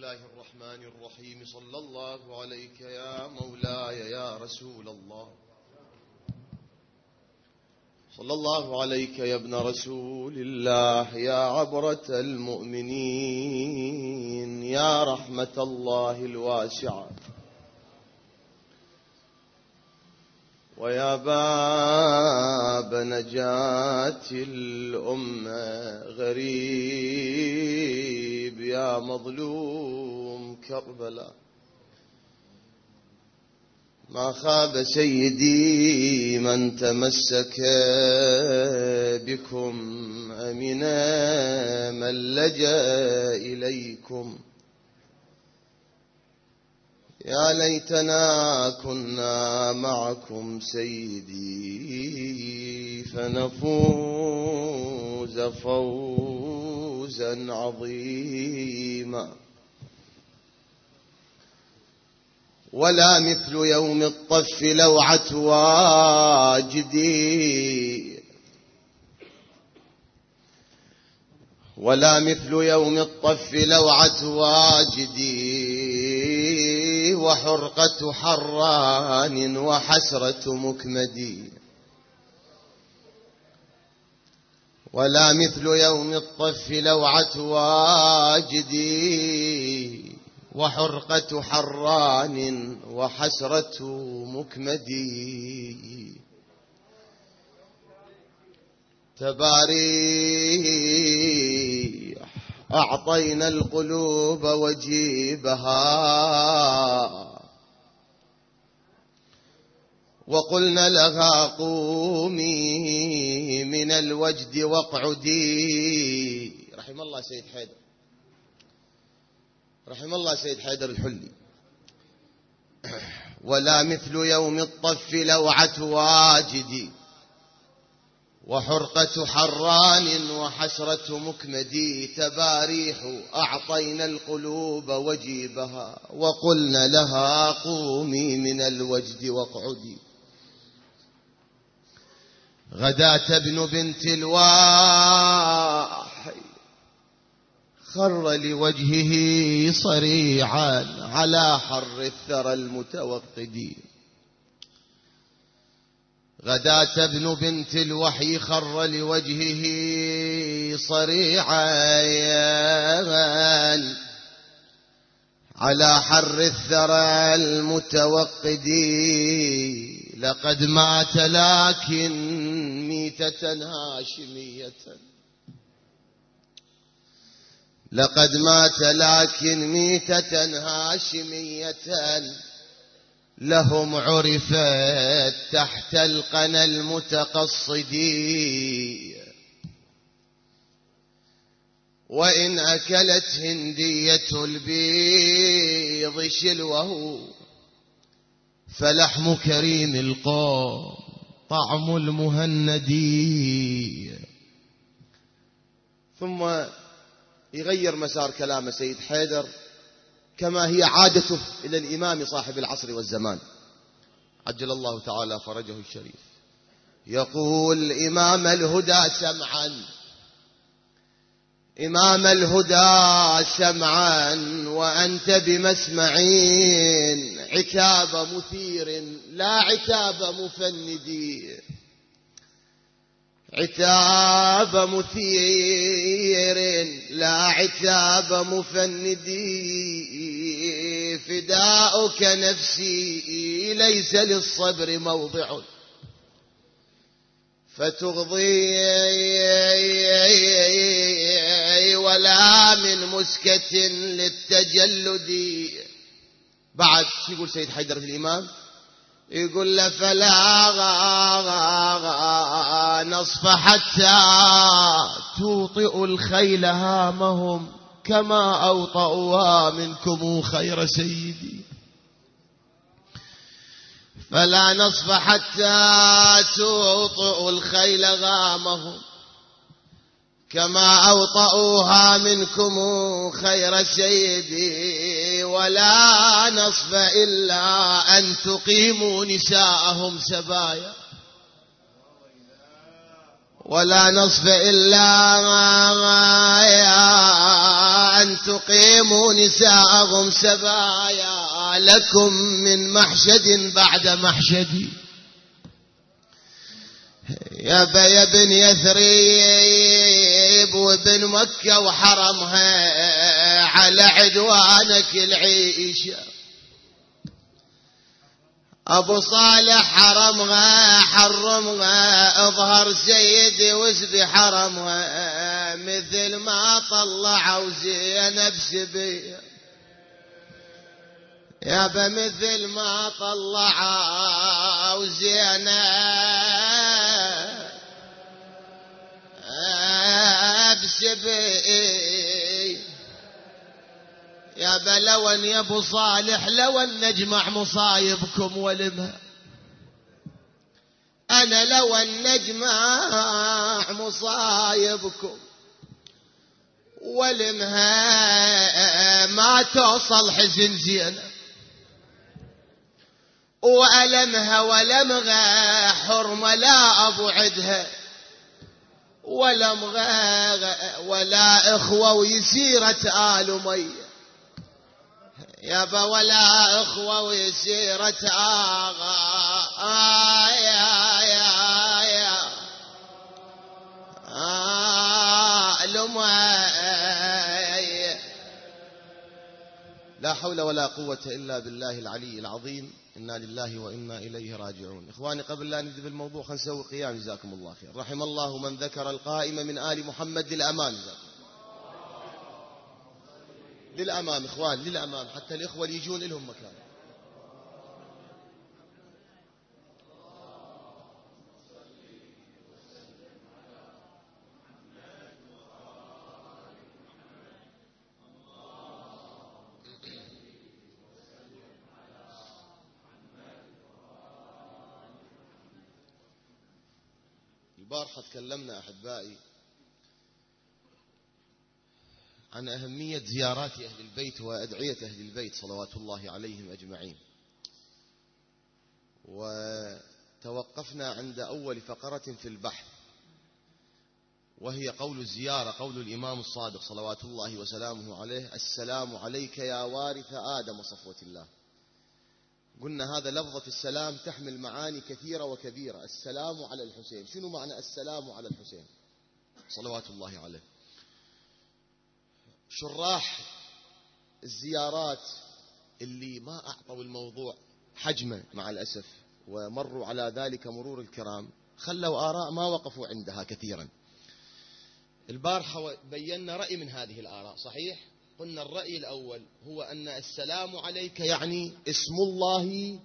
الله الرحمن الرحيم. صلى الله عليك يا مولاي يا رسول الله، صلى الله عليك يا ابن رسول الله، يا عبرة المؤمنين، يا رحمة الله الواسعة، ويا باب نجاة الأمة، غريب يا مظلوم كربلاء. ما خاب سيدي من تمسك بكم، أمنا من لجأ إليكم. يا ليتنا كنا معكم سيدي، فنفوز فوزا عظيما. ولا مثل يوم الطف لوعة واجدي، ولا مثل يوم الطف لوعة واجدي، وحرقة حران وحسرة مكمدي. ولا مثل يوم الطف لوعة واجدي، وحرقة حران وحسرة مكمدي. تباري أعطينا القلوب وجيبها، وقلنا لها قومي من الوجد واقعدي. رحم الله سيد حيدر، رحم الله سيد حيدر الحلي. ولا مثل يوم الطف لوعة واجدي، وحرقة حران وحسرة مكمدي. تباريح أعطينا القلوب وجيبها، وقلنا لها قومي من الوجد واقعدي. غداة ابن بنت الواحي خر لوجهه صريعا على حر الثرى المتوقد. غداة ابن بنت الوحي خر لوجهه صريعا على حر الثرى المتوقد. لقد مات لكن ميتة هاشمية، لقد مات لكن ميتة هاشمية، لهم عرفت تحت القنا المتقصد. وإن أكلت هندية البيض شلوه، فلحم كريم القوم طعم المهندي. ثم يغير مسار كلام سيد حيدر كما هي عادته إلى الإمام صاحب العصر والزمان، عجل الله تعالى فرجه الشريف. يقول: إمام الهدى سمعا، إمام الهدى سمعا، وأنت بمسمعين، عتاب مثير لا عتاب مفندي. عتاب مثير لا عتاب مفندي. فداؤك نفسي ليس للصبر موضع، فتغضي ولا من مسكة للتجلد. بعد شو يقول سيد حيدر في الإمام؟ يقول له: فلا نصف حتى توطئ الخيل هامهم، كما أوطئوها منكم خير سيدي. فلا نصف حتى توطئ الخيل غامهم، كما أوطئوها منكم خير سيدي. ولا نصف إلا أن تقيموا نساءهم سبايا، ولا نصف إلا أن أن تقيموا نساءهم سبايا لكم من محشد بعد محشد. يا بن يثريب وابن مكة وحرمها على عدوانك العيشة. أبو صالح حرمها اظهر سيدي واسبي حرمها مثل ما طلعوا زينب سبية. يابا مثل ما طلعوا زينب سبية. يابا لون يا ابو صالح لون نجمع مصايبكم ولمها. انا لون نجمع مصايبكم ولمها ما توصل حزن زينب وألمها ولمغا حرمة لا أبو عدها ولمغا ولا إخوة ويسيرة آل مية. يابا ولا إخوة ويسيرة لا حول ولا قوة إلا بالله العلي العظيم. إنا لله وإنا إليه راجعون. إخواني قبل لا نبدأ بالموضوع خلينا نسوي قيام جزاكم الله خير. رحم الله من ذكر القائمة من آل محمد للأمام. للأمام إخوان للأمام حتى الإخوة اللي يجون لهم مكان. البارحة تكلمنا أحبائي عن أهمية زيارات أهل البيت وأدعية أهل البيت صلوات الله عليهم أجمعين، وتوقفنا عند أول فقرة في البحث وهي قول الزيارة، قول الإمام الصادق صلوات الله وسلامه عليه: السلام عليك يا وارث آدم صفوة الله. قلنا هذا لفظة السلام تحمل معاني كثيرة وكبيرة. السلام على الحسين، شنو معنى السلام على الحسين صلوات الله عليه؟ شراح الزيارات اللي ما أعطوا الموضوع حجمه مع الأسف ومروا على ذلك مرور الكرام خلوا آراء ما وقفوا عندها كثيرا. البارحة بينا رأي من هذه الآراء صحيح. قلنا الرأي الأول هو أن السلام عليك يعني اسم الله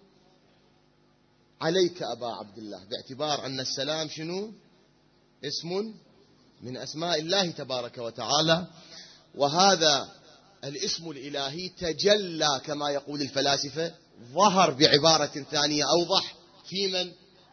عليك أبا عبد الله، باعتبار أن السلام شنو؟ اسم من أسماء الله تبارك وتعالى، وهذا الاسم الإلهي تجلى كما يقول الفلاسفة، ظهر بعبارة ثانية أوضح في من؟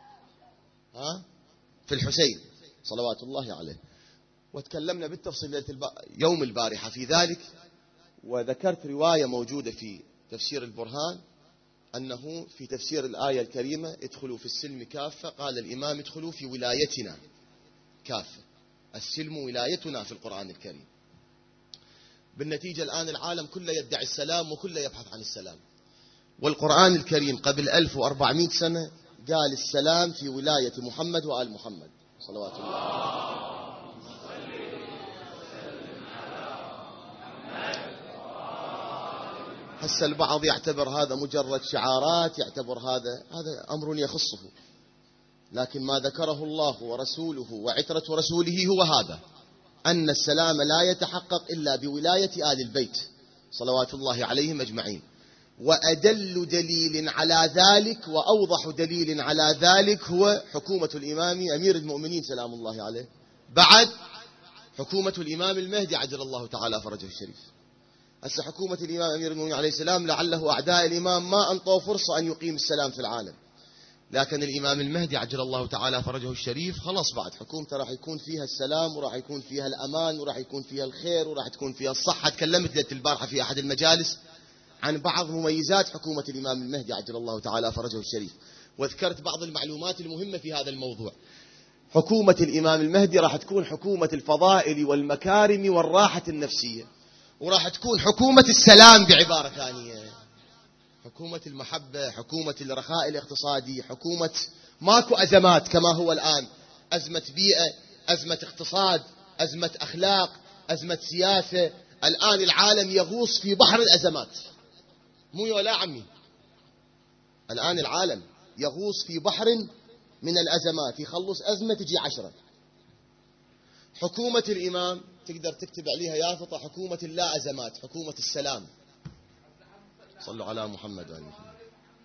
في الحسين صلوات الله عليه. وتكلمنا بالتفصيل يوم البارحة في ذلك، وذكرت رواية موجودة في تفسير البرهان أنه في تفسير الآية الكريمة ادخلوا في السلم كافة، قال الإمام ادخلوا في ولايتنا كافة. السلم ولايتنا في القرآن الكريم. بالنتيجة الآن العالم كله يدعي السلام وكله يبحث عن السلام، والقرآن الكريم قبل 1400 سنة قال السلام في ولاية محمد وآل محمد صلوات الله عليه. هسه البعض يعتبر هذا مجرد شعارات، يعتبر هذا أمر يخصه، لكن ما ذكره الله ورسوله وعترة رسوله هو هذا، أن السلام لا يتحقق إلا بولاية آل البيت صلوات الله عليهم أجمعين. وأدل دليل على ذلك وأوضح دليل على ذلك هو حكومة الإمام أمير المؤمنين سلام الله عليه، بعد حكومة الإمام المهدي عجل الله تعالى فرجه الشريف. هسه حكومة الإمام أمير المؤمنين عليه السلام لعله أعداء الإمام ما أنطوا فرصة أن يقيم السلام في العالم، لكن الإمام المهدي عجل الله تعالى فرجه الشريف خلاص بعد حكومته راح يكون فيها السلام وراح يكون فيها الأمان وراح يكون فيها الخير وراح تكون فيها الصحة. تكلمت ليلة البارحة في أحد المجالس عن بعض مميزات حكومة الإمام المهدي عجل الله تعالى فرجه الشريف، وذكرت بعض المعلومات المهمة في هذا الموضوع. حكومة الإمام المهدي راح تكون حكومة الفضائل والمكارم والراحة النفسية، وراح تكون حكومة السلام بعبارة ثانية، حكومة المحبة، حكومة الرخاء الاقتصادي، حكومة ماكو أزمات كما هو الآن، أزمة بيئة، أزمة اقتصاد، أزمة أخلاق، أزمة سياسة. الآن العالم يغوص في بحر الأزمات، مو ولا عمي، الآن العالم يغوص في بحر من الأزمات، يخلص أزمة تجي 10. حكومة الإمام تقدر تكتب عليها يافطة حكومة اللا أزمات، حكومة السلام. صلوا على محمد وعلى محمد.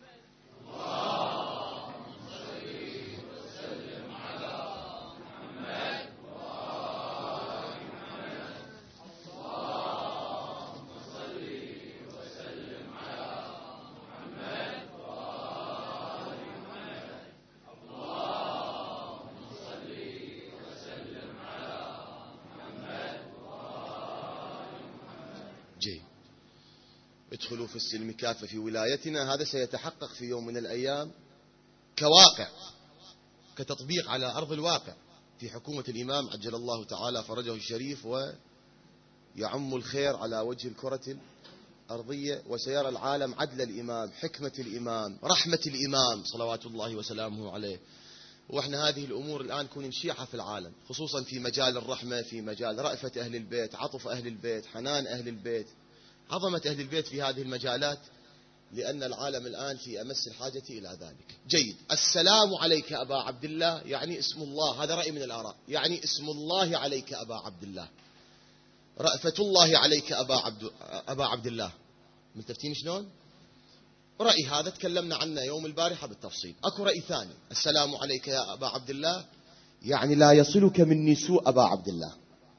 جيد. ادخلوا في السلم كافة في ولايتنا، هذا سيتحقق في يوم من الأيام كواقع، كتطبيق على أرض الواقع في حكومة الإمام عجل الله تعالى فرجه الشريف، ويعم الخير على وجه الكرة الأرضية، وسيرى العالم عدل الإمام، حكمة الإمام، رحمة الإمام صلوات الله وسلامه عليه. وإحنا هذه الأمور الآن كون نشيعها في العالم، خصوصا في مجال الرحمة، في مجال رأفة أهل البيت، عطف أهل البيت، حنان أهل البيت، عظمة أهل البيت في هذه المجالات، لأن العالم الآن في أمس الحاجة إلى ذلك. جيد. السلام عليك أبا عبد الله يعني اسم الله، هذا رأي من الآراء، يعني اسم الله عليك أبا عبد الله، رأفة الله عليك أبا عبد الله. ملتفتين شلون؟ رأي هذا تكلمنا عنه يوم البارحة بالتفصيل. أكو رأي ثاني، السلام عليك يا أبا عبد الله يعني لا يصلك مني سوء أبا عبد الله.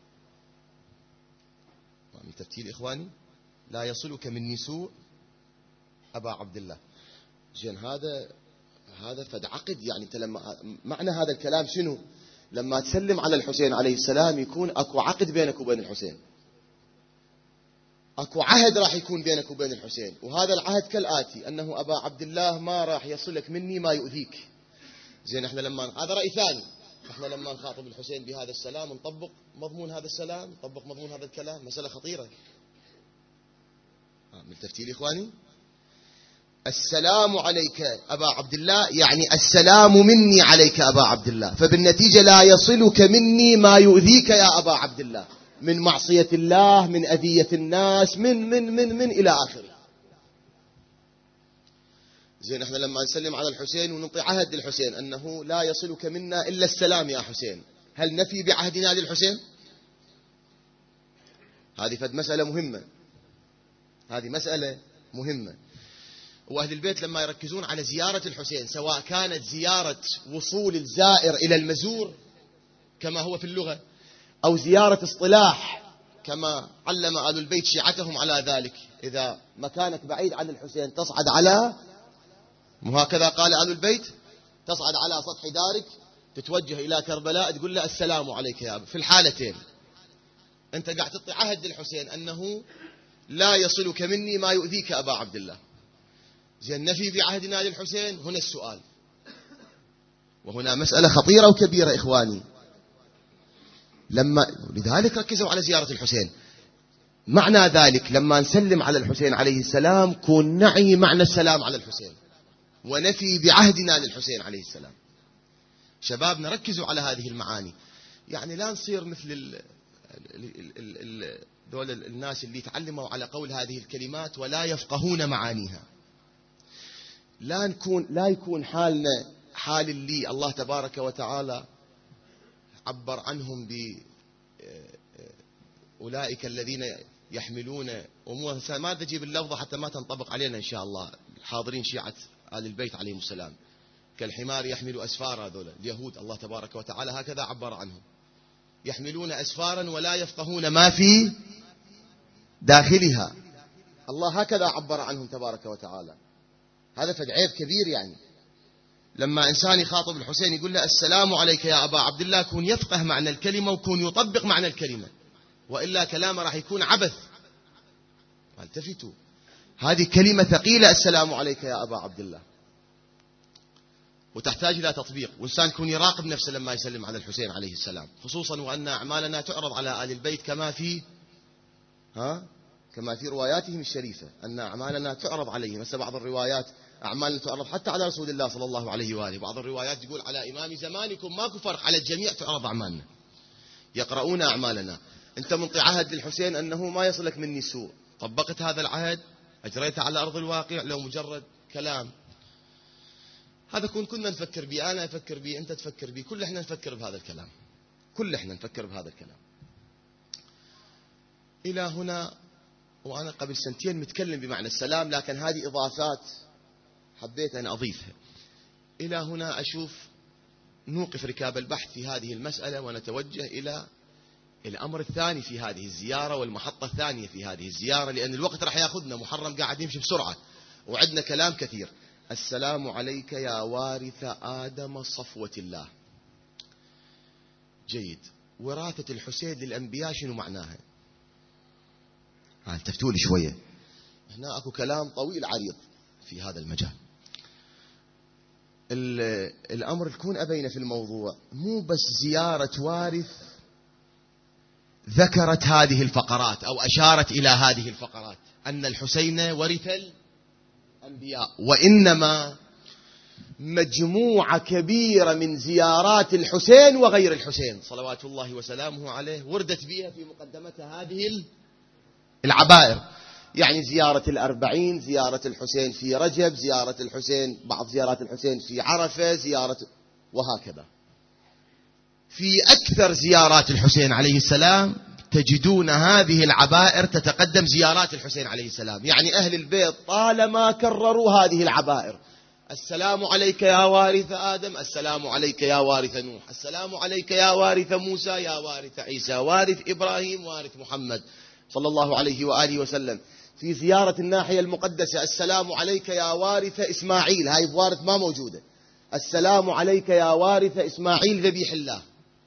ملتفتين إخواني؟ لا يصلك مني سوء أبا عبد الله. زين، هذا فد عقد، يعني انت لما معنى هذا الكلام شنو؟ لما تسلم على الحسين عليه السلام يكون اكو عقد بينك وبين الحسين، اكو عهد راح يكون بينك وبين الحسين، وهذا العهد كالآتي: انه ابا عبد الله ما راح يصلك مني ما يؤذيك. زين، احنا لما هذا رأي ثاني، احنا لما نخاطب الحسين بهذا السلام نطبق مضمون هذا السلام، نطبق مضمون هذا الكلام، مسألة خطيرة. ملتفتين لي اخواني؟ السلام عليك أبا عبد الله يعني السلام مني عليك أبا عبد الله، فبالنتيجة لا يصلك مني ما يؤذيك يا أبا عبد الله، من معصية الله، من أذية الناس، من إلى آخره. زين، احنا لما نسلم على الحسين وننطي عهد للحسين أنه لا يصلك منا إلا السلام يا حسين، هل نفي بعهدنا للحسين؟ هذه فد مسألة مهمة، هذه مسألة مهمة. وأهل البيت لما يركزون على زيارة الحسين، سواء كانت زيارة وصول الزائر إلى المزور كما هو في اللغة، أو زيارة اصطلاح كما علم آل البيت شيعتهم على ذلك، إذا مكانك بعيد عن الحسين تصعد على، وهكذا قال آل البيت، تصعد على سطح دارك، تتوجه إلى كربلاء، تقول له السلام عليك يا أبا. في الحالتين أنت قاعد تعطي عهد للحسين أنه لا يصلك مني ما يؤذيك أبا عبد الله. زين، نفي بعهدنا للحسين، هنا السؤال، وهنا مسألة خطيرة وكبيرة إخواني. لذلك ركزوا على زيارة الحسين. معنى ذلك لما نسلم على الحسين عليه السلام كون نعي معنى السلام على الحسين، ونفي بعهدنا للحسين عليه السلام. شبابنا ركزوا على هذه المعاني، يعني لا نصير مثل دول الناس اللي تعلموا على قول هذه الكلمات ولا يفقهون معانيها. لا يكون حالنا حال اللي الله تبارك وتعالى عبر عنهم بأولئك الذين يحملون أمور، ما تجيب اللفظة حتى ما تنطبق علينا إن شاء الله الحاضرين شيعة آل البيت عليهم السلام، كالحمار يحمل أسفارا. هذول اليهود الله تبارك وتعالى هكذا عبر عنهم، يحملون أسفارا ولا يفقهون ما في داخلها، الله هكذا عبر عنهم تبارك وتعالى. هذا فد عيب كبير. يعني لما إنسان يخاطب الحسين يقول له السلام عليك يا أبا عبد الله، كون يفقه معنى الكلمة وكون يطبق معنى الكلمة، وإلا كلامه راح يكون عبث. التفتوا، هذه كلمة ثقيلة، السلام عليك يا أبا عبد الله، وتحتاج إلى تطبيق، وإنسان يكون يراقب نفسه لما يسلم على الحسين عليه السلام، خصوصا وأن أعمالنا تعرض على آل البيت كما في كما في رواياتهم الشريفة أن أعمالنا تعرض عليهم. هسه بعض الروايات أعمالنا تعرض حتى على رسول الله صلى الله عليه وآله، بعض الروايات يقول على إمام زمانكم ماكو فرق، على الجميع تعرض أعمالنا، يقرؤون أعمالنا. أنت منطي عهد للحسين أنه ما يصلك مني سوء، طبقت هذا العهد، أجريته على أرض الواقع، لو مجرد كلام. هذا كنا نفكر به، أنا أفكر به، أنت تفكر به، كل إحنا نفكر بهذا الكلام، كل إحنا نفكر بهذا الكلام. إلى هنا، وأنا قبل سنتين متكلم بمعنى السلام، لكن هذه إضافات حبيت أن أضيفها. إلى هنا أشوف نوقف ركاب البحث في هذه المسألة ونتوجه إلى الأمر الثاني في هذه الزيارة والمحطة الثانية في هذه الزيارة، لأن الوقت راح يأخذنا، محرم قاعد يمشي بسرعة وعندنا كلام كثير. السلام عليك يا وارث آدم صفوة الله. جيد. وراثة الحسين للأنبياء شنو معناها؟ التفتوا لي شوية، هنا أكو كلام طويل عريض في هذا المجال. الأمر الكون أبينا في الموضوع مو بس زيارة وارث ذكرت هذه الفقرات أو أشارت إلى هذه الفقرات أن الحسين ورث الأنبياء، وإنما مجموعة كبيرة من زيارات الحسين وغير الحسين صلوات الله وسلامه عليه وردت بها في مقدمة هذه العبائر. يعني زيارة الأربعين، زيارة الحسين في رجب، زيارة الحسين، بعض زيارات الحسين في عرفة، زيارة، وهكذا. في أكثر زيارات الحسين عليه السلام تجدون هذه العبائر تتقدم زيارات الحسين عليه السلام. يعني أهل البيت طالما كرروا هذه العبائر: السلام عليك يا وارث آدم، السلام عليك يا وارث نوح، السلام عليك يا وارث موسى، يا وارث عيسى، وارث إبراهيم، وارث محمد صلى الله عليه وآله وسلم. في زيارة الناحية المقدسة: السلام عليك يا وارث إسماعيل، هاي وارث ما موجودة، السلام عليك يا وارث إسماعيل ذبيح الله.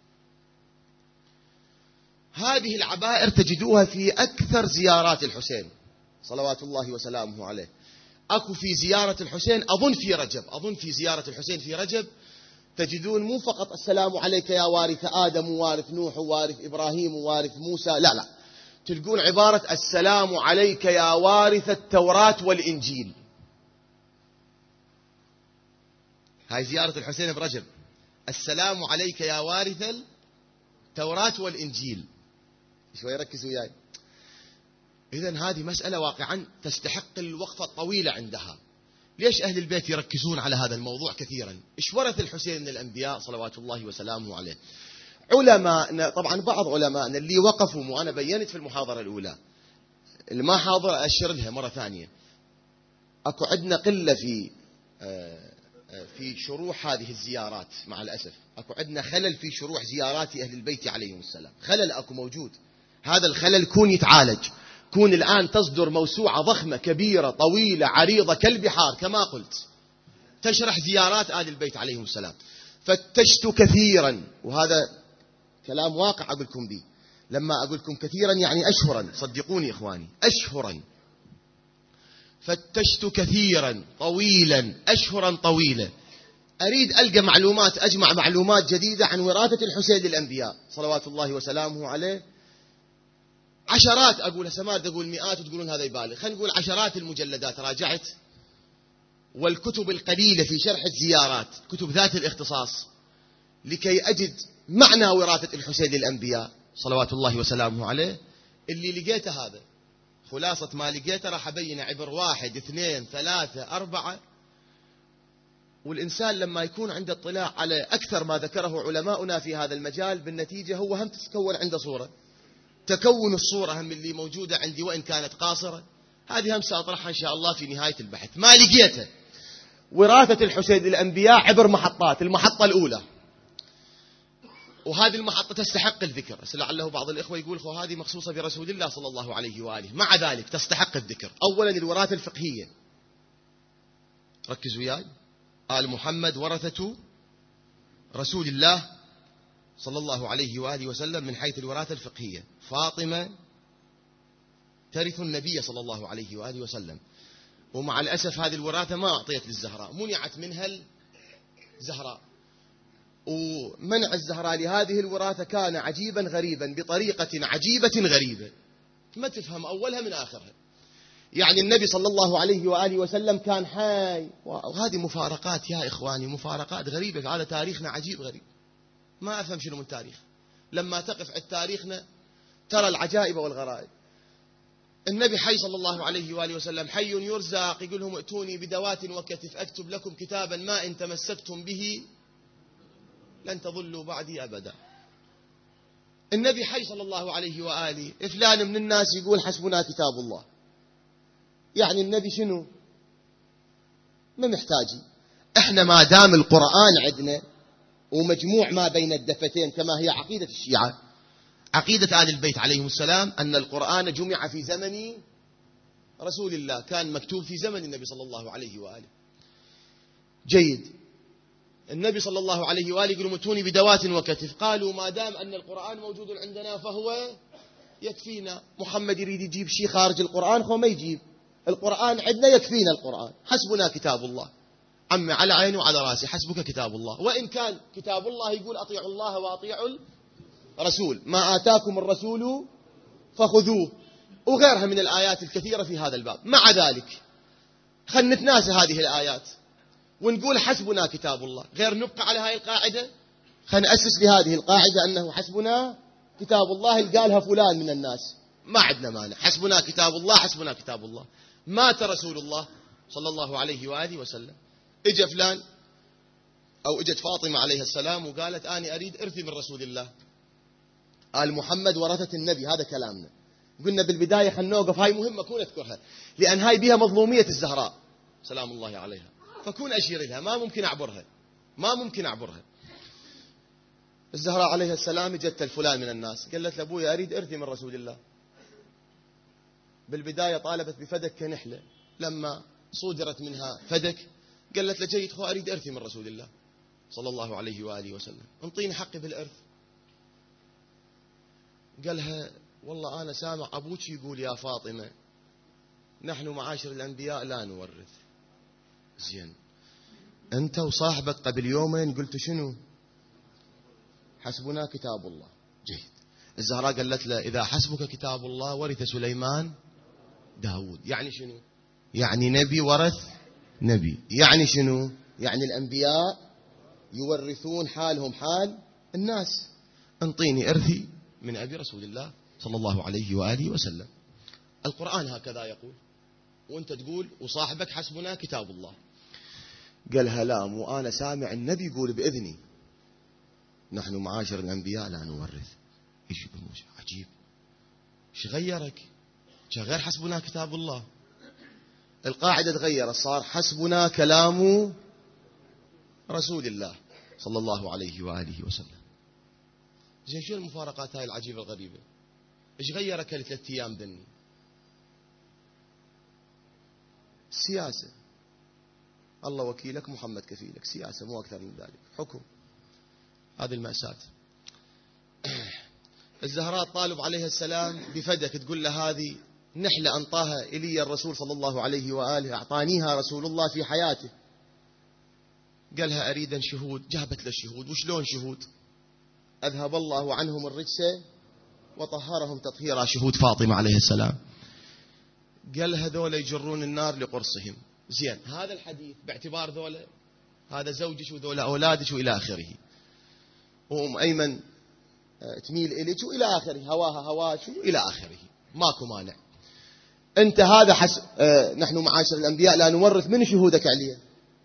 هذه العبائر تجدوها في أكثر زيارات الحسين صلوات الله وسلامه عليه. أكو في زيارة الحسين أظن في رجب، أظن في زيارة الحسين في رجب تجدون مو فقط السلام عليك يا وارث آدم ووارث نوح ووارث إبراهيم ووارث موسى، لا لا، تلقون عبارة السلام عليك يا وارث التوراة والإنجيل. هاي زيارة الحسين برجب، السلام عليك يا وارث التوراة والإنجيل. شوي ركزوا وياي. إذن هذه مسألة واقعا تستحق الوقفة الطويلة عندها. ليش أهل البيت يركزون على هذا الموضوع كثيرا؟ إيش ورث الحسين من الأنبياء صلوات الله وسلامه عليه؟ علماء، طبعا بعض علماءنا اللي وقفوا، وأنا بينت في المحاضرة الأولى، اللي ما حاضر أشر لها مرة ثانية، أكو عندنا قلة في شروح هذه الزيارات. مع الأسف أكو عندنا خلل في شروح زيارات أهل البيت عليهم السلام، خلل أكو موجود. هذا الخلل كون يتعالج، كون الآن تصدر موسوعة ضخمة كبيرة طويلة عريضة كالبحار كما قلت تشرح زيارات آل البيت عليهم السلام. فتشت كثيرا، وهذا كلام واقع أقولكم به، لما أقولكم كثيرا يعني أشهرا، صدقوني إخواني، أشهرا. فتشت كثيرا طويلا، أشهرا طويلة، أريد ألقى معلومات، أجمع معلومات جديدة عن وراثة الحسين للأنبياء صلوات الله وسلامه عليه. عشرات، أقول سماد، أقول مئات، وتقولون هذا يبالغ، خلينا نقول عشرات المجلدات راجعت، والكتب القليلة في شرح الزيارات، كتب ذات الاختصاص، لكي أجد معنى وراثة الحسين للأنبياء صلوات الله وسلامه عليه. اللي لقيته هذا خلاصة ما لقيته، راح أبين عبر 1 2 3 4. والإنسان لما يكون عنده اطلاع على أكثر ما ذكره علماؤنا في هذا المجال، بالنتيجة هو هم تتكون عنده صورة. تكون الصورة هم اللي موجودة عندي وإن كانت قاصرة، هذه هم سأطرحها إن شاء الله في نهاية البحث. ما لقيته وراثة الحسين للأنبياء عبر محطات. المحطة الأولى، وهذه المحطة تستحق الذكر، بس لعله بعض الإخوة يقول خو هذه مخصوصة برسول الله صلى الله عليه وآله، مع ذلك تستحق الذكر. أولا الوراثة الفقهية، ركزوا وياي، آل محمد ورثة رسول الله صلى الله عليه وآله وسلم من حيث الوراثة الفقهية. فاطمة ترث النبي صلى الله عليه وآله وسلم، ومع الأسف هذه الوراثة ما أعطيت للزهراء، منعت منها الزهراء. ومنع الزهراء لهذه الوراثة كان عجيبا غريبا، بطريقة عجيبة غريبة. ما تفهم أولها من آخرها. يعني النبي صلى الله عليه وآله وسلم كان حي، وهذه مفارقات يا إخواني، مفارقات غريبة. هذا تاريخنا عجيب غريب، ما أفهم شنو من تاريخ. لما تقف عند تاريخنا ترى العجائب والغرائب. النبي حي صلى الله عليه وآله وسلم، حي يرزق، يقول لهم ائتوني بدوات وكتف أكتب لكم كتابا ما إن تمسكتم به لن تضلوا بعدي أبدا. النبي حي صلى الله عليه وآله. فلان من الناس يقول حسبنا كتاب الله، يعني النبي شنو؟ ما محتاجي. احنا ما دام القرآن عندنا ومجموع ما بين الدفتين كما هي عقيدة الشيعة، عقيدة آل البيت عليهم السلام، أن القرآن جمع في زمن رسول الله، كان مكتوب في زمن النبي صلى الله عليه وآله. جيد. النبي صلى الله عليه وآله يقول ائتوني بدوات وكتف. قالوا ما دام أن القرآن موجود عندنا فهو يكفينا. محمد يريد يجيب شيء خارج القرآن، هو ما يجيب. القرآن عندنا يكفينا، القرآن حسبنا كتاب الله. عمي على عيني وعلى راسي، حسبك كتاب الله. وإن كان كتاب الله يقول أطيعوا الله وأطيعوا الرسول، ما آتاكم الرسول فخذوه، وغيرها من الآيات الكثيرة في هذا الباب. مع ذلك خلنا نتناسى هذه الآيات ونقول حسبنا كتاب الله، غير نبقى على هذه القاعدة. خلنا نأسس لهذه القاعدة أنه حسبنا كتاب الله اللي قالها فلان من الناس، ما عندنا مانع. حسبنا كتاب الله، حسبنا كتاب الله. مات رسول الله صلى الله عليه وآله وسلم، اجى فلان أو اجت فاطمة عليه السلام وقالت أنا أريد إرثي من رسول الله. آل محمد ورثة النبي، هذا كلامنا. قلنا بالبداية خلنا نوقف، هاي مهمة كون أذكرها، لأن هاي بها مظلومية الزهراء سلام الله عليها، فكون أشير لها، ما ممكن أعبرها، ما ممكن أعبرها. الزهراء عليه السلام جت الفلان من الناس، قالت لأبوي أريد إرثي من رسول الله. بالبداية طالبت بفدك كنحلة، لما صودرت منها فدك قالت له جيد خو أريد إرثي من رسول الله صلى الله عليه وآله وسلم، انطيني حقي بالإرث. قالها والله أنا سامع أبوك يقول يا فاطمة نحن معاشر الأنبياء لا نورث. زين، أنت وصاحبك قبل يومين قلت شنو؟ حسبنا كتاب الله. جيد. الزهراء قالت له إذا حسبك كتاب الله ورث سليمان داود. يعني شنو؟ يعني نبي ورث نبي. يعني شنو؟ يعني الأنبياء يورثون حالهم حال الناس. انطيني إرثي من أبي رسول الله صلى الله عليه وآله وسلم. القرآن هكذا يقول، وانت تقول وصاحبك حسبنا كتاب الله. قالها لا، مو أنا سامع النبي يقول بإذني نحن معاشر الأنبياء لا نورث. إيش عجيب، إيش غيرك؟ غير حسبنا كتاب الله، القاعدة تغيرت، صار حسبنا كلام رسول الله صلى الله عليه وآله وسلم. زين، شو المفارقات هاي العجيبة الغريبة؟ إيش غيرك ل3 أيام ذني؟ السياسة، الله وكيلك محمد كفيلك، سياسة مو أكثر من ذلك، حكم. هذه المأساة. الزهراء طالب عليه السلام بفدك، تقول له هذه نحلة أنطاها إلي الرسول صلى الله عليه وآله، أعطانيها رسول الله في حياته. قالها أريد شهود. جابت له الشهود. وشلون شهود؟ أذهب الله عنهم الرجس وطهرهم تطهيرا، شهود فاطمة عليه السلام. قال هذول يجرون النار لقرصهم. زين، هذا الحديث باعتبار ذولا هذا زوجك وذولا أولادك وإلى آخره، وأم أيمن تميل إليك وإلى آخره، هواها هواك وإلى آخره، ماكو مانع. أنت هذا نحن معاشر الأنبياء لا نورث، من شهودك عليه؟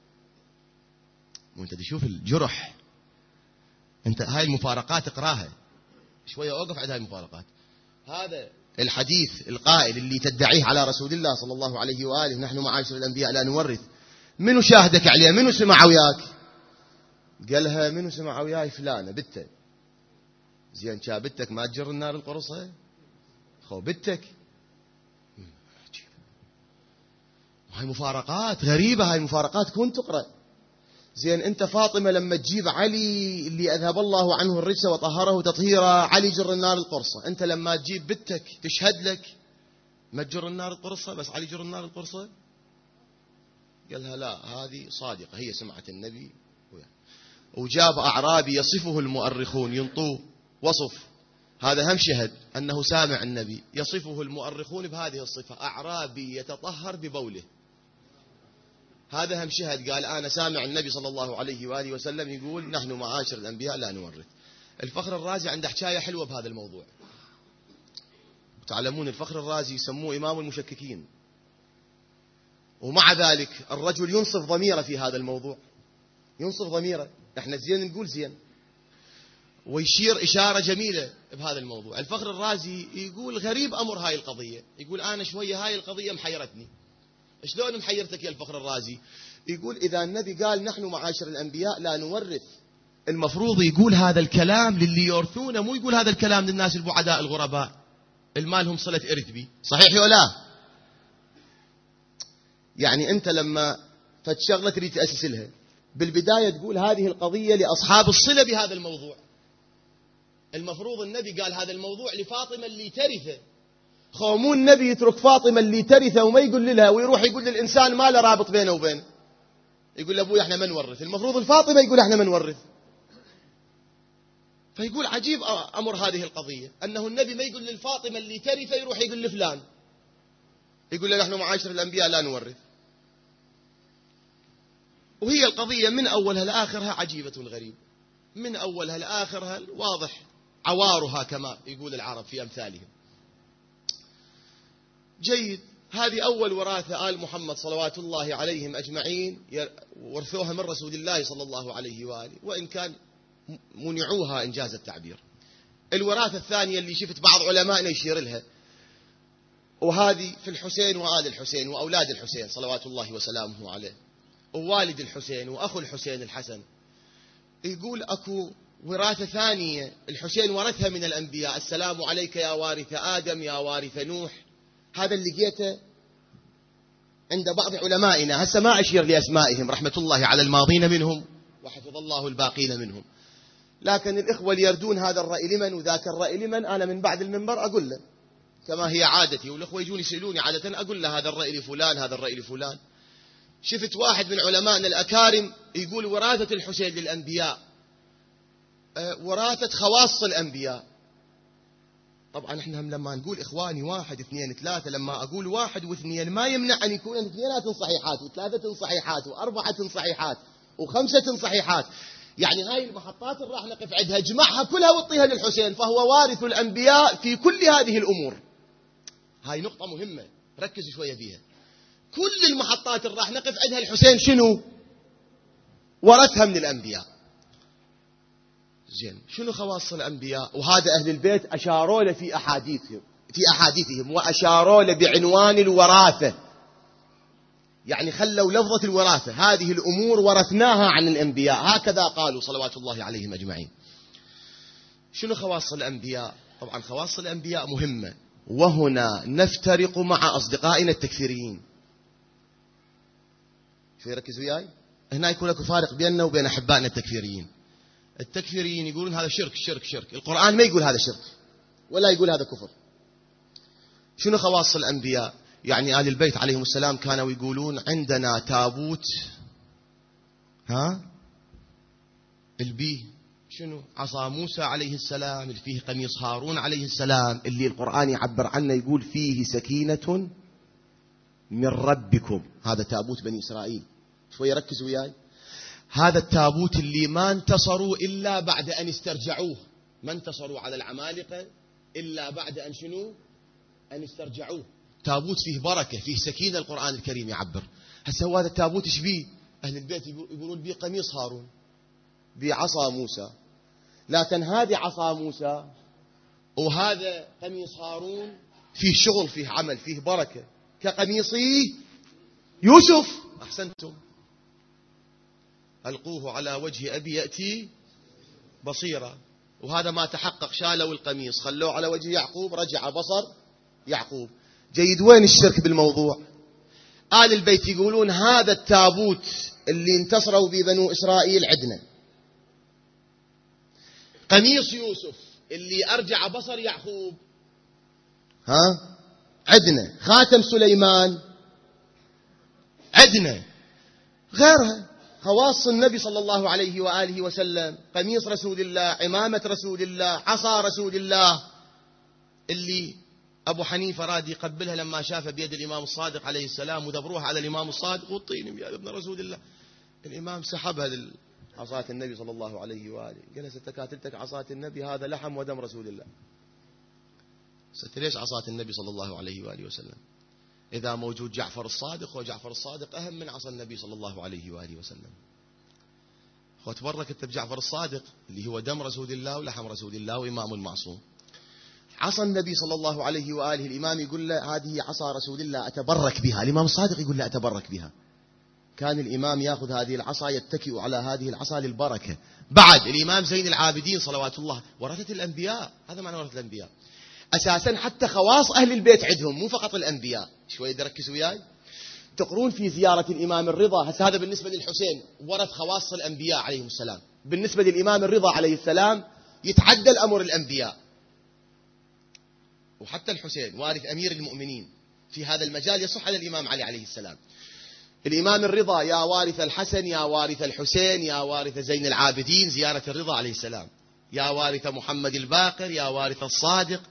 وأنت تشوف الجرح. أنت هاي المفارقات اقراها شوية، أوقف عند هاي المفارقات. هذا الحديث القائل اللي تدعيه على رسول الله صلى الله عليه وآله نحن معاشر الأنبياء لا نورث، منو شاهدك عليه؟ منو سمع وياك؟ قالها منو سمع وياي؟ فلانة بنته. زين، شابتك ما تجر النار القرصة؟ خو بنتك. عجيب، هاي مفارقات غريبة، هاي مفارقات كنت تقرأ. زين، أنت فاطمة لما تجيب علي اللي أذهب الله عنه الرجس وطهره تطهيرا، علي جر النار القرصة. أنت لما تجيب بنتك تشهد لك ما تجر النار القرصة، بس علي جر النار القرصة. قالها لا، هذه صادقة، هي سمعت النبي. وجاب أعرابي يصفه المؤرخون، ينطوه وصف هذا هم شهد أنه سامع النبي. يصفه المؤرخون بهذه الصفة: أعرابي يتطهر ببوله. هذا هم شهد، قال أنا سامع النبي صلى الله عليه وآله وسلم يقول نحن معاشر الأنبياء لا نورث. الفخر الرازي عنده حكاية حلوة بهذا الموضوع. تعلمون الفخر الرازي يسموه إمام المشككين، ومع ذلك الرجل ينصف ضميره في هذا الموضوع، ينصف ضميره. احنا زين نقول زين، ويشير إشارة جميلة بهذا الموضوع. الفخر الرازي يقول غريب أمر هاي القضية، يقول أنا شوية هاي القضية محيرتني. شلون محيرتك يا الفخر الرازي؟ يقول إذا النبي قال نحن معاشر الأنبياء لا نورث، المفروض يقول هذا الكلام للي يورثونه، مو يقول هذا الكلام للناس البعداء الغرباء المالهم صلة إرث بي. صحيح ولا لا؟ يعني أنت لما فتشغلة تريد تأسس لها بالبداية تقول هذه القضية لأصحاب الصلة بهذا الموضوع. المفروض النبي قال هذا الموضوع لفاطمة اللي ترثه، مو النبي يترك فاطمة اللي ترثه وما يقول لها، ويروح يقول للإنسان ما له رابط بينه وبينه، يقول لأبوي احنا ما نورث. المفروض الفاطمة يقول احنا ما نورث. فيقول عجيب أمر هذه القضية، أنه النبي ما يقول للفاطمة اللي ترثه يروح يقول لفلان، يقول له نحن معاشر الأنبياء لا نورث. وهي القضية من أولها لآخرها عجيبة غريبة، من أولها لآخرها واضح عوارها كما يقول العرب في أمثالهم. جيد، هذه أول وراثة آل محمد صلوات الله عليهم أجمعين ورثوها من رسول الله صلى الله عليه وآله، وإن كان منعوها إنجاز التعبير. الوراثة الثانية اللي شفت بعض علمائنا يشير لها، وهذه في الحسين وآل الحسين وأولاد الحسين صلوات الله وسلامه عليه، ووالد الحسين وأخو الحسين الحسن. يقول أكو وراثة ثانية الحسين ورثها من الأنبياء: السلام عليك يا وارث آدم يا وارث نوح. هذا اللي لقيته عند بعض علمائنا، هسه ما أشير لأسمائهم رحمة الله على الماضين منهم وحفظ الله الباقين منهم، لكن الإخوة اللي يردون هذا الرأي لمن وذاك الرأي لمن، أنا من بعد المنبر أقول له كما هي عادتي، والإخوة يجون يسألوني عادة أقول له هذا الرأي لفلان هذا الرأي لفلان. شفت واحد من علمائنا الأكارم يقول وراثة الحسين للأنبياء وراثة خواص الأنبياء. طبعا احنا لما نقول إخواني 1 2 3، لما أقول 1 و2 ما يمنع أن يكون 2 صحيحات و3 صحيحات و4 صحيحات و5 صحيحات. يعني هاي المحطات اللي راح نقف عندها اجمعها كلها وطيها للحسين، فهو وارث الأنبياء في كل هذه الأمور. هاي نقطة مهمة ركزوا شوية فيها. كل المحطات اللي راح نقف عندها الحسين شنو ورثها من الأنبياء. زين، شنو خواص الأنبياء؟ وهذا أهل البيت أشاروا له في أحاديثهم وأشاروا له بعنوان الوراثة، يعني خلوا لفظة الوراثة، هذه الأمور ورثناها عن الأنبياء، هكذا قالوا صلوات الله عليهم أجمعين. شنو خواص الأنبياء؟ طبعا خواص الأنبياء مهمة، وهنا نفترق مع أصدقائنا التكفيريين. شوي ركزوا وياي، هنا يكون لك فارق بيننا وبين أحبائنا التكفيريين. التكفيريين يقولون هذا شرك شرك شرك، القرآن ما يقول هذا شرك ولا يقول هذا كفر. شنو خواص الأنبياء؟ يعني آل البيت عليهم السلام كانوا يقولون عندنا تابوت البيه شنو عصا موسى عليه السلام، اللي فيه قميص هارون عليه السلام، اللي القرآن يعبر عنه يقول فيه سكينة من ربكم. هذا تابوت بني إسرائيل. شوية ركزوا وياي، هذا التابوت اللي ما انتصروا إلا بعد أن استرجعوه، ما انتصروا على العمالقة إلا بعد أن شنو أن استرجعوه. تابوت فيه بركة فيه سكينة، القرآن الكريم يعبر. هسه هذا التابوت ايش بيه؟ أهل البيت يقولون بيه قميص هارون، بيه عصا موسى، لكن هذه عصا موسى وهذا قميص هارون فيه شغل فيه عمل فيه بركة، كقميصي يوسف. أحسنتم، ألقوه على وجه أبي يأتي بصيرا. وهذا ما تحقق، شالوا القميص خلوه على وجه يعقوب رجع بصر يعقوب. جيد، وين الشرك بالموضوع؟ آل البيت يقولون هذا التابوت اللي انتصروا به بنو إسرائيل عندنا، قميص يوسف اللي أرجع بصر يعقوب عندنا، خاتم سليمان عندنا، غيرها خواص النبي صلى الله عليه وآله وسلم، قميص رسول الله، عمامة رسول الله، عصا رسول الله، اللي أبو حنيفة راد يقبلها لما شافها بيد الإمام الصادق عليه السلام ودبروها على الإمام الصادق والطين يا ابن رسول الله. الإمام سحبها عصاة النبي صلى الله عليه وآله، قال ستكاتلتك عصاة النبي، هذا لحم ودم رسول الله. ليش عصاة النبي صلى الله عليه وآله وسلم إذا موجود جعفر الصادق، وجعفر الصادق أهم من عصا النبي صلى الله عليه وآله وسلم. تبرك أنت بجعفر الصادق اللي هو دم رسول الله ولحم رسول الله وإمام المعصوم. عصا النبي صلى الله عليه وآله الإمام يقول له هذه عصا رسول الله أتبرك بها، الإمام الصادق يقول له أتبرك بها. كان الإمام يأخذ هذه العصا يتكئ على هذه العصا للبركة. بعد الإمام زين العابدين صلوات الله ورثة الأنبياء، هذا معنى ورثة الأنبياء. أساسا حتى خواص أهل البيت عندهم مو فقط الأنبياء. شوية ركزوا وياي، تقرون في زيارة الإمام الرضا، هذا بالنسبة للحسين ورث خواص الأنبياء عليهم السلام. بالنسبة للإمام الرضا عليه السلام يتعدى الأمر الأنبياء، وحتى الحسين وارث أمير المؤمنين في هذا المجال يصح على الإمام علي عليه السلام. الإمام الرضا يا وارث الحسن يا وارث الحسين يا وارث زين العابدين، زيارة الرضا عليه السلام، يا وارث محمد الباقر يا وارث الصادق.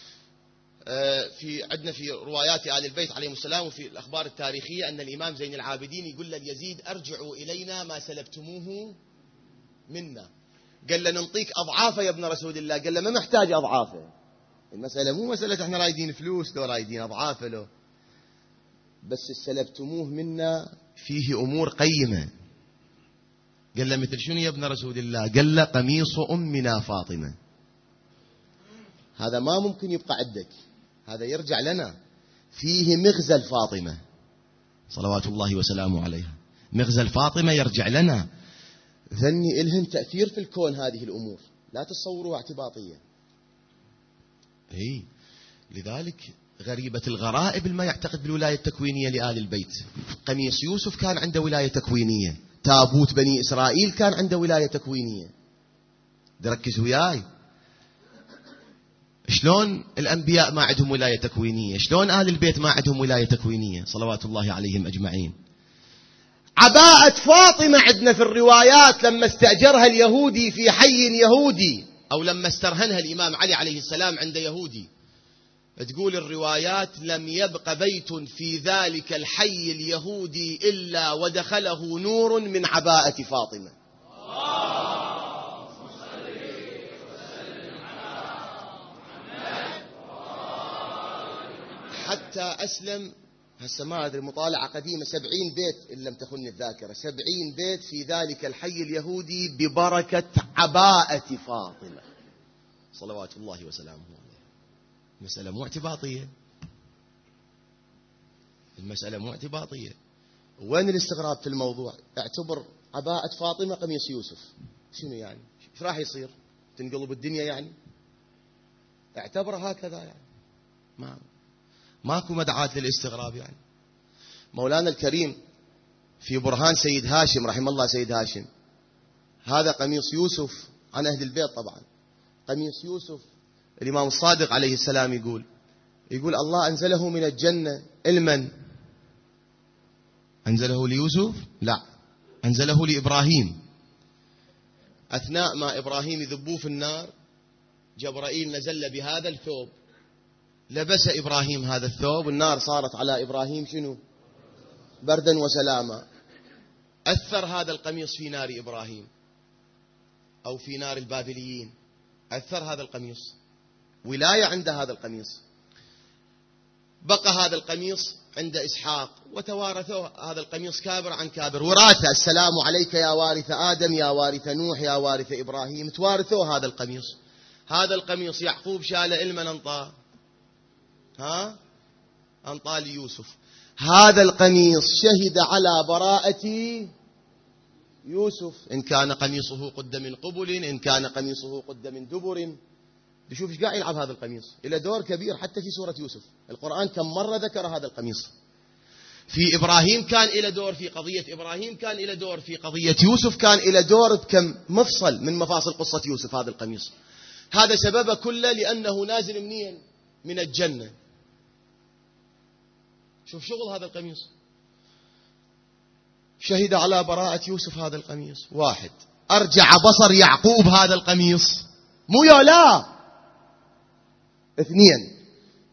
عندنا في روايات آل البيت عليهم السلام وفي الأخبار التاريخية أن الإمام زين العابدين يقول لليزيد أرجعوا إلينا ما سلبتموه منا. قال له ننطيك أضعافه يا ابن رسول الله، قال له ما محتاج أضعافه، المسألة مو مسألة احنا رايدين فلوس لو رايدين أضعافه له، بس سلبتموه منا فيه أمور قيمة. قال له مثل شنو يا ابن رسول الله؟ قال له قميص أمنا فاطمة، هذا ما ممكن يبقى عندك، هذا يرجع لنا، فيه مغزل فاطمة صلوات الله وسلامه عليها، مغزل فاطمة يرجع لنا. ذني إلهن تأثير في الكون هذه الأمور، لا تصوروا اعتباطية. لذلك غريبة الغرائب ما يعتقد بالولاية التكوينية لآل البيت. قميص يوسف كان عنده ولاية تكوينية، تابوت بني إسرائيل كان عنده ولاية تكوينية. ركز وياي، شلون الأنبياء ما عندهم ولاية تكوينية؟ شلون آل البيت ما عندهم ولاية تكوينية صلوات الله عليهم أجمعين؟ عباءة فاطمة عندنا في الروايات لما استأجرها اليهودي في حي يهودي، أو لما استرهنها الإمام علي عليه السلام عند يهودي، تقول الروايات لم يبق بيت في ذلك الحي اليهودي إلا ودخله نور من عباءة فاطمة. حتى أسلم، هسه ما أدري مطالعة قديمة، 70 بيت إن لم تخن الذاكرة، 70 بيت في ذلك الحي اليهودي ببركة عباءة فاطمة صلوات الله وسلامه عليه. المسألة مو اعتباطية، المسألة مو اعتباطية. وين الاستغراب في الموضوع؟ اعتبر عباءة فاطمة قميص يوسف، شنو يعني؟ ايش راح يصير؟ تنقلب الدنيا يعني؟ اعتبرها هكذا يعني، ماكو مدعاة للاستغراب يعني. مولانا الكريم في برهان سيد هاشم رحمه الله، سيد هاشم هذا قميص يوسف عن أهل البيت طبعا. قميص يوسف الإمام الصادق عليه السلام يقول الله أنزله من الجنة. المن أنزله ليوسف؟ لا، أنزله لإبراهيم. أثناء ما إبراهيم يذبوه في النار جبرائيل نزل بهذا الثوب، لبس إبراهيم هذا الثوب، والنار صارت على إبراهيم شنو؟ بردا وسلاما. أثر هذا القميص في نار إبراهيم أو في نار البابليين، أثر هذا القميص، ولاية عند هذا القميص. بقى هذا القميص عند إسحاق وتوارثوا هذا القميص كابر عن كابر، وراثة السلام عليك يا وارث آدم يا وارث نوح يا وارث إبراهيم، توارثوا هذا القميص. هذا القميص يعقوب شاله إلمن أنطاه، أنطاه ليوسف. هذا القميص شهد على براءة يوسف، إن كان قميصه قد من قبل إن كان قميصه قد من دبر. بشوف ايش قاعد يلعب هذا القميص، إلى دور كبير حتى في سورة يوسف. القرآن كم مرة ذكر هذا القميص. في إبراهيم كان إلى دور، في قضية إبراهيم كان إلى دور، في قضية يوسف كان إلى دور بكم مفصل من مفاصل قصة يوسف. هذا القميص هذا سببه كله لأنه نازل منين؟ من الجنة. شوف شغل هذا القميص، شهد على براءة يوسف هذا القميص. واحد، أرجع بصر يعقوب هذا القميص، مو يا لا. اثنين،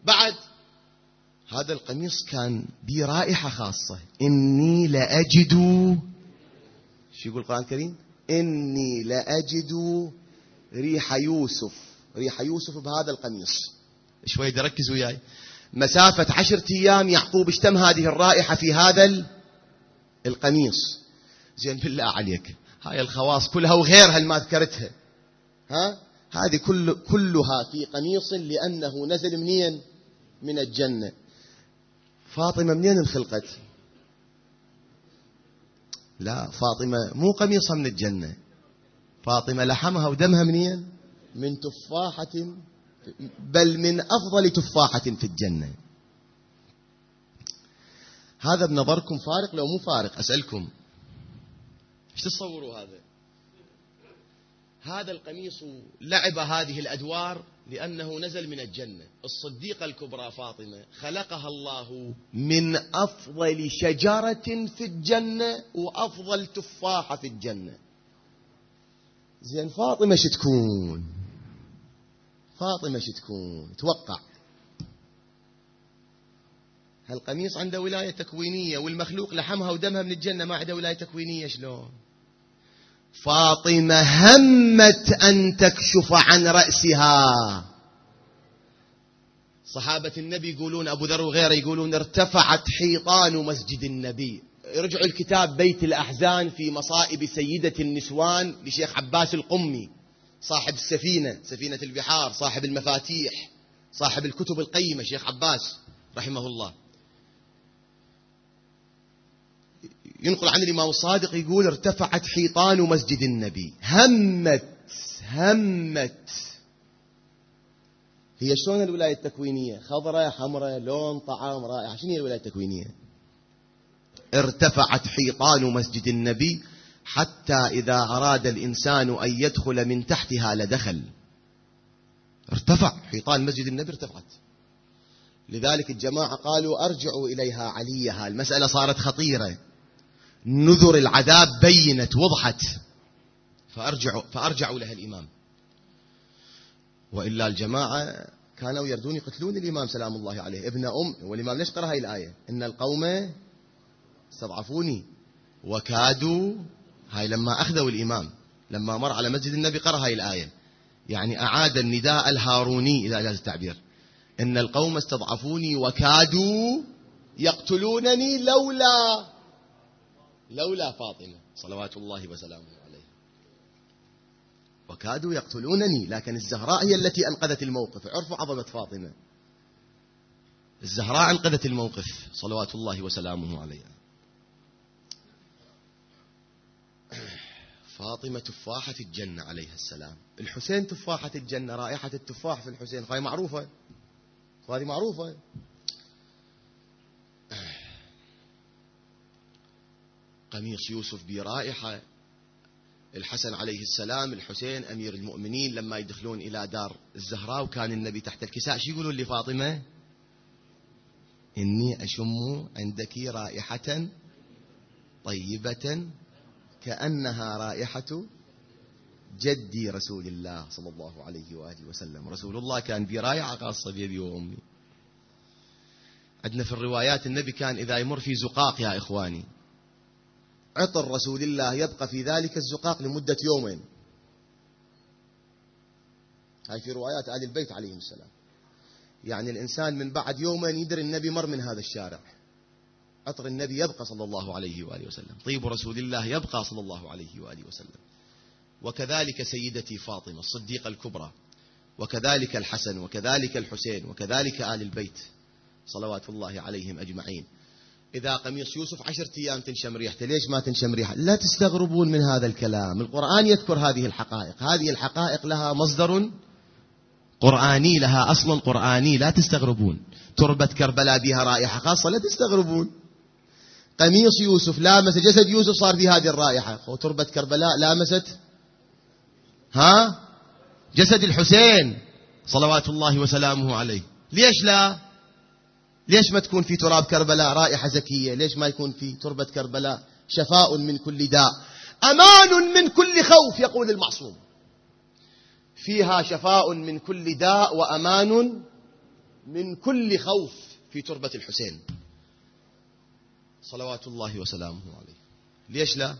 بعد هذا القميص كان به رائحة خاصة. إني لأجد، شو يقول القرآن الكريم؟ إني لأجد ريح يوسف. ريح يوسف بهذا القميص. شوي ركزوا وياي. مسافة 10 أيام يعقوب اشتم هذه الرائحة في هذا القميص. زين بالله عليك، هاي الخواص كلها وغيرها ما ذكرتها، هذه كلها في قميص لأنه نزل منين؟ من الجنة. فاطمة منين انخلقت؟ لا، فاطمة مو قميصها من الجنة، فاطمة لحمها ودمها منين؟ من تفاحة، بل من أفضل تفاحة في الجنة. هذا بنظركم فارق لو مو فارق؟ أسألكم ايش تتصوروا؟ هذا القميص لعب هذه الأدوار لأنه نزل من الجنة. الصديقة الكبرى فاطمة خلقها الله من أفضل شجرة في الجنة وأفضل تفاحة في الجنة. زين فاطمة شو تكون؟ فاطمة شو تكون؟ توقع. هالقميص عنده ولاية تكوينية، والمخلوق لحمها ودمها من الجنة ما عنده ولاية تكوينية. شلون؟ فاطمة همت أن تكشف عن رأسها. صحابة النبي يقولون، أبو ذر وغيره يقولون ارتفعت حيطان مسجد النبي. ارجعوا الكتاب بيت الأحزان في مصائب سيدة النسوان لشيخ عباس القمي، صاحب السفينة، سفينة البحار، صاحب المفاتيح، صاحب الكتب القيمة، شيخ عباس رحمه الله. ينقل عن الإمام الصادق يقول ارتفعت حيطان مسجد النبي. همت. هي شلون الولاية التكوينية؟ خضراء، حمراء، لون، طعام، رائحة. شنو هي الولاية التكوينية؟ ارتفعت حيطان مسجد النبي حتى إذا أراد الإنسان أن يدخل من تحتها لدخل. ارتفع حيطان مسجد النبي، ارتفعت. لذلك الجماعة قالوا أرجعوا إليها عليها. المسألة صارت خطيرة، نذر العذاب بينت وضحت، فأرجعوا لها الإمام. وإلا الجماعة كانوا يردون يقتلون الإمام سلام الله عليه. ابن والإمام ليش قرأ هاي الآية؟ إن القوم استضعفوني وكادوا. هاي لما أخذوا الإمام، لما مر على مسجد النبي قرأ هاي الآية، يعني أعاد النداء الهاروني إذا جاز التعبير. إن القوم استضعفوني وكادوا يقتلونني لولا فاطمة صلوات الله وسلامه عليه. وكادوا يقتلونني، لكن الزهراء هي التي أنقذت الموقف. عرفوا عظمة فاطمة، الزهراء أنقذت الموقف صلوات الله وسلامه عليها. فاطمة تفاحة في الجنة عليها السلام. الحسين تفاحة الجنة، رائحة التفاح في الحسين، هاي معروفة، هذه معروفة. قميص يوسف برائحة. الحسن عليه السلام، الحسين أمير المؤمنين، لما يدخلون إلى دار الزهراء وكان النبي تحت الكساء، شو يقولون لفاطمة؟ إني أشم عندك رائحة طيبة كأنها رائحة جدي رسول الله صلى الله عليه وآله وسلم. رسول الله كان برائحة خاصة بأبي وأمي. عندنا في الروايات النبي كان إذا يمر في زقاق يا إخواني، عطر رسول الله يبقى في ذلك الزقاق لمدة يومين. هاي في روايات آل البيت عليهم السلام. يعني الإنسان من بعد يومين يدري النبي مر من هذا الشارع. عطر النبي يبقى صلى الله عليه وآله وسلم، طيب رسول الله يبقى صلى الله عليه وآله وسلم. وكذلك سيدتي فاطمة الصديقة الكبرى، وكذلك الحسن، وكذلك الحسين، وكذلك آل البيت صلوات الله عليهم أجمعين. إذا قميص يوسف 10 أيام تنشم ريحته، ليش ما تنشم ريحة؟ لا تستغربون من هذا الكلام، القرآن يذكر هذه الحقائق. هذه الحقائق لها مصدر قرآني، لها أصل قرآني، لا تستغربون. تربة كربلاء بها رائحة خاصة، لا تستغربون. قميص يوسف لامس جسد يوسف صار في هذه الرائحة، وتربة كربلاء لامست جسد الحسين صلوات الله وسلامه عليه. ليش لا؟ ليش ما تكون في تراب كربلاء رائحة زكية؟ ليش ما يكون في تربة كربلاء شفاء من كل داء، أمان من كل خوف؟ يقول المعصوم فيها شفاء من كل داء وأمان من كل خوف في تربة الحسين صلوات الله وسلامه عليه. ليش لا؟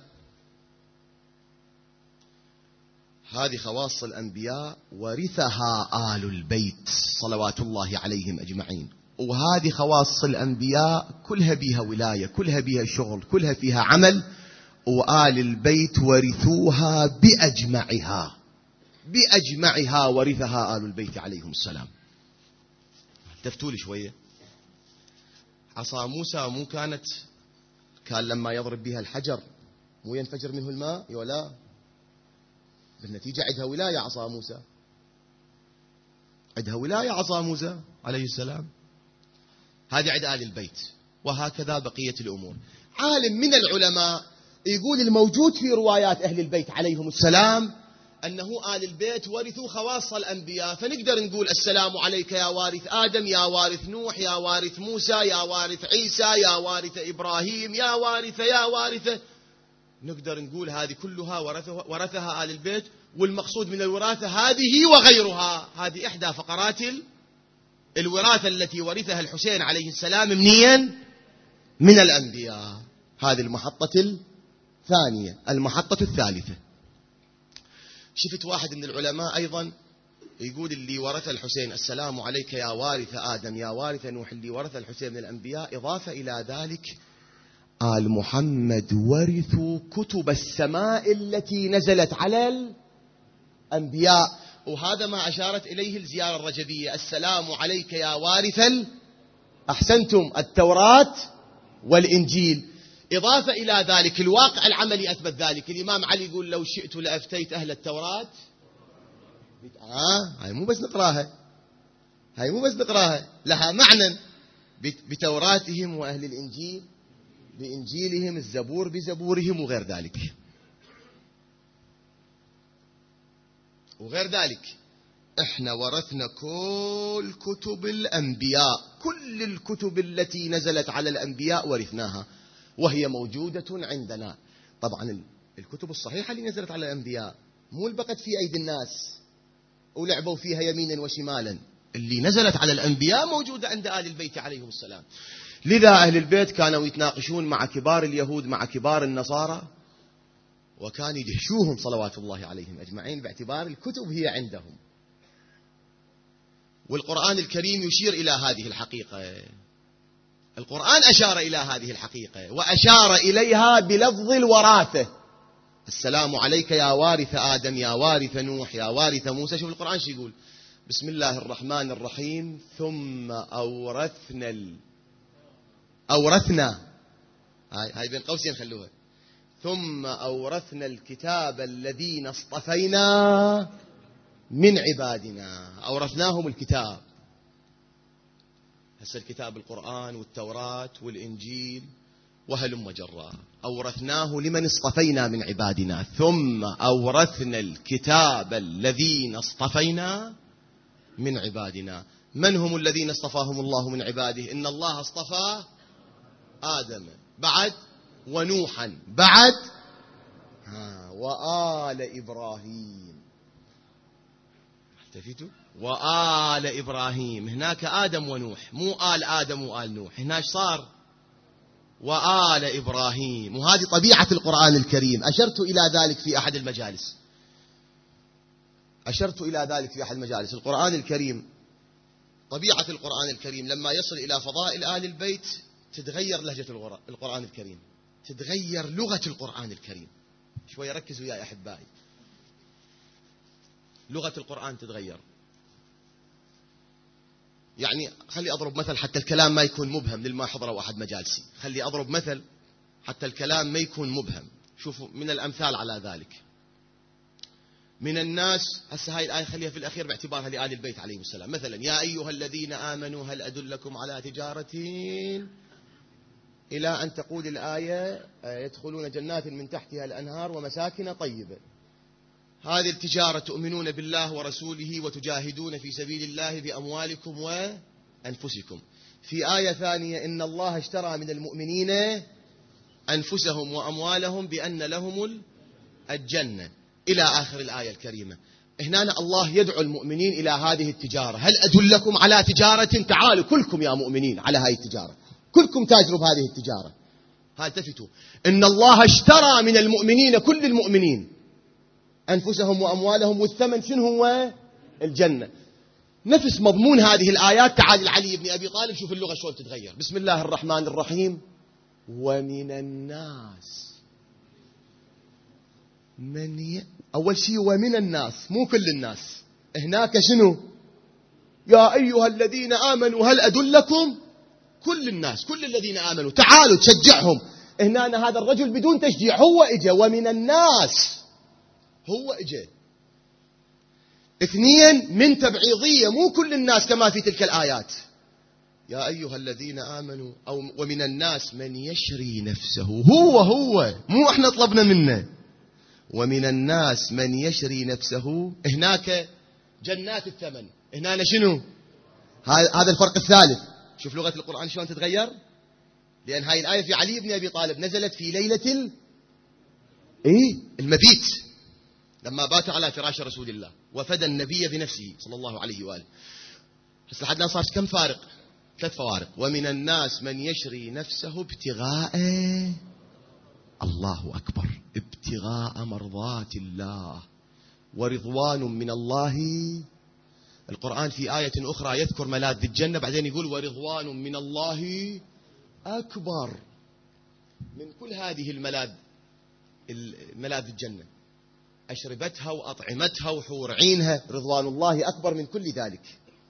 هذه خواص الأنبياء ورثها آل البيت صلوات الله عليهم أجمعين، وهذه خواص الأنبياء كلها بيها ولاية، كلها بيها شغل، كلها فيها عمل، وآل البيت ورثوها بأجمعها ورثها آل البيت عليهم السلام. تفتوا لي شوية. عصا موسى مو كان لما يضرب بها الحجر مو ينفجر منه الماء ولا بالنتيجة عندها ولاية عصا موسى، عندها ولاية عصا موسى عليه السلام. هذه عند آل البيت، وهكذا بقية الأمور. عالم من العلماء يقول الموجود في روايات أهل البيت عليهم السلام أنه آل البيت ورثوا خواص الأنبياء، فنقدر نقول السلام عليك يا وارث آدم، يا وارث نوح، يا وارث موسى، يا وارث عيسى، يا وارث إبراهيم، يا وارث. نقدر نقول هذه كلها ورثها آل البيت، والمقصود من الوراثة هذه وغيرها. هذه إحدى فقرات الوراثة التي ورثها الحسين عليه السلام منين؟ من الأنبياء. هذه المحطة الثانية. المحطة الثالثة، شفت واحد من العلماء أيضا يقول اللي ورث الحسين السلام عليك يا وارث آدم يا وارث نوح، اللي ورث الحسين من الأنبياء، إضافة إلى ذلك آل محمد ورثوا كتب السماء التي نزلت على الأنبياء، وهذا ما أشارت إليه الزيارة الرجبية، السلام عليك يا وارث أحسنتم التوراة والإنجيل. إضافة إلى ذلك الواقع العملي أثبت ذلك. الإمام علي يقول لو شئت لأفتيت أهل التوراة. هاي مو بس نقراها، لها معنى، بتوراتهم، وأهل الإنجيل بإنجيلهم، الزبور بزبورهم، وغير ذلك. احنا ورثنا كل كتب الأنبياء، كل الكتب التي نزلت على الأنبياء ورثناها، وهي موجودة عندنا. طبعا الكتب الصحيحة اللي نزلت على الأنبياء، مو اللي بقت في أيدي الناس ولعبوا فيها يمينا وشمالا، اللي نزلت على الأنبياء موجودة عند آل البيت عليهم السلام. لذا أهل البيت كانوا يتناقشون مع كبار اليهود، مع كبار النصارى، وكان يدهشوهم صلوات الله عليهم أجمعين باعتبار الكتب هي عندهم. والقرآن الكريم يشير إلى هذه الحقيقة. القرآن أشار إلى هذه الحقيقة، وأشار إليها بلفظ الوراثة. السلام عليك يا وارث آدم يا وارث نوح يا وارث موسى. شوف القرآن شو يقول: بسم الله الرحمن الرحيم، ثم أورثنا هاي بين قوسين خلوها، ثم أورثنا الكتاب الذين اصطفينا من عبادنا. أورثناهم الكتاب، هسه الكتاب القرآن والتوراة والإنجيل وهلم جرا، أورثناه لمن اصطفينا من عبادنا. ثم أورثنا الكتاب الذين اصطفينا من عبادنا. من هم الذين اصطفاهم الله من عباده؟ إن الله اصطفى آدم، بعد ونوحا، بعد وآل إبراهيم. احتفيتوا؟ وآل إبراهيم. هناك آدم ونوح، مو آل آدم وآل نوح. هناك صار وآل إبراهيم. وهذه طبيعة القرآن الكريم. أشرت إلى ذلك في أحد المجالس. القرآن الكريم، طبيعة القرآن الكريم لما يصل إلى فضائل آل البيت تتغير لهجة القرآن الكريم، تتغير لغة القرآن الكريم. شوية ركزوا يا أحبائي، لغة القرآن تتغير. يعني خلي أضرب مثل حتى الكلام ما يكون مبهم للما حضروا أحد مجالسي. خلي أضرب مثل حتى الكلام ما يكون مبهم. شوفوا من الأمثال على ذلك. من الناس، هسه هاي الآية خليها في الأخير باعتبارها لآل البيت عليهم السلام. مثلا: يا أيها الذين آمنوا هل أدلكم على تجارة إلى أن تقول الآية يدخلون جنات من تحتها الأنهار ومساكن طيبة. هذه التجارة تؤمنون بالله ورسوله وتجاهدون في سبيل الله بأموالكم وأنفسكم. في آية ثانية: إن الله اشترى من المؤمنين أنفسهم وأموالهم بأن لهم الجنة، إلى آخر الآية الكريمة. هنا الله يدعو المؤمنين إلى هذه التجارة. هل أدلكم على تجارة؟ تعالوا كلكم يا مؤمنين على هذه التجارة، كلكم تاجروا بهذه التجارة. التفتوا، إن الله اشترى من المؤمنين، كل المؤمنين، أنفسهم وأموالهم، والثمن شنو هو؟ الجنة. نفس مضمون هذه الآيات. تعال علي بن أبي طالب، شوف اللغة شلون تتغير. بسم الله الرحمن الرحيم. ومن الناس أول شيء ومن الناس، مو كل الناس. هناك شنو؟ يا أيها الذين آمنوا هل أدلكم؟ كل الناس، كل الذين آمنوا تعالوا تشجعهم. هنا هذا الرجل بدون تشجيع هو إجا، ومن الناس هو إجا. اثنين، من تبعيضية، مو كل الناس كما في تلك الآيات. يا أيها الذين آمنوا، أو ومن الناس من يشري نفسه، هو مو احنا طلبنا منه. ومن الناس من يشري نفسه. هناك جنات الثمن، هنا شنو؟ هذا الفرق الثالث. شوف لغة القرآن شلون تتغير. لأن هاي الآية في علي بن أبي طالب نزلت في ليلة المبيت، لما بات على فراش رسول الله وفدى النبي بنفسه صلى الله عليه وآله. بس لحد الآن صار كم فارق؟ 3 فوارق. ومن الناس من يشري نفسه ابتغاء، الله أكبر، ابتغاء مرضات الله ورضوان من الله. القرآن في آية أخرى يذكر ملاذ الجنة، بعدين يقول ورضوان من الله أكبر من كل هذه ملاذ الجنة، أشربتها وأطعمتها وحور عينها، رضوان الله أكبر من كل ذلك.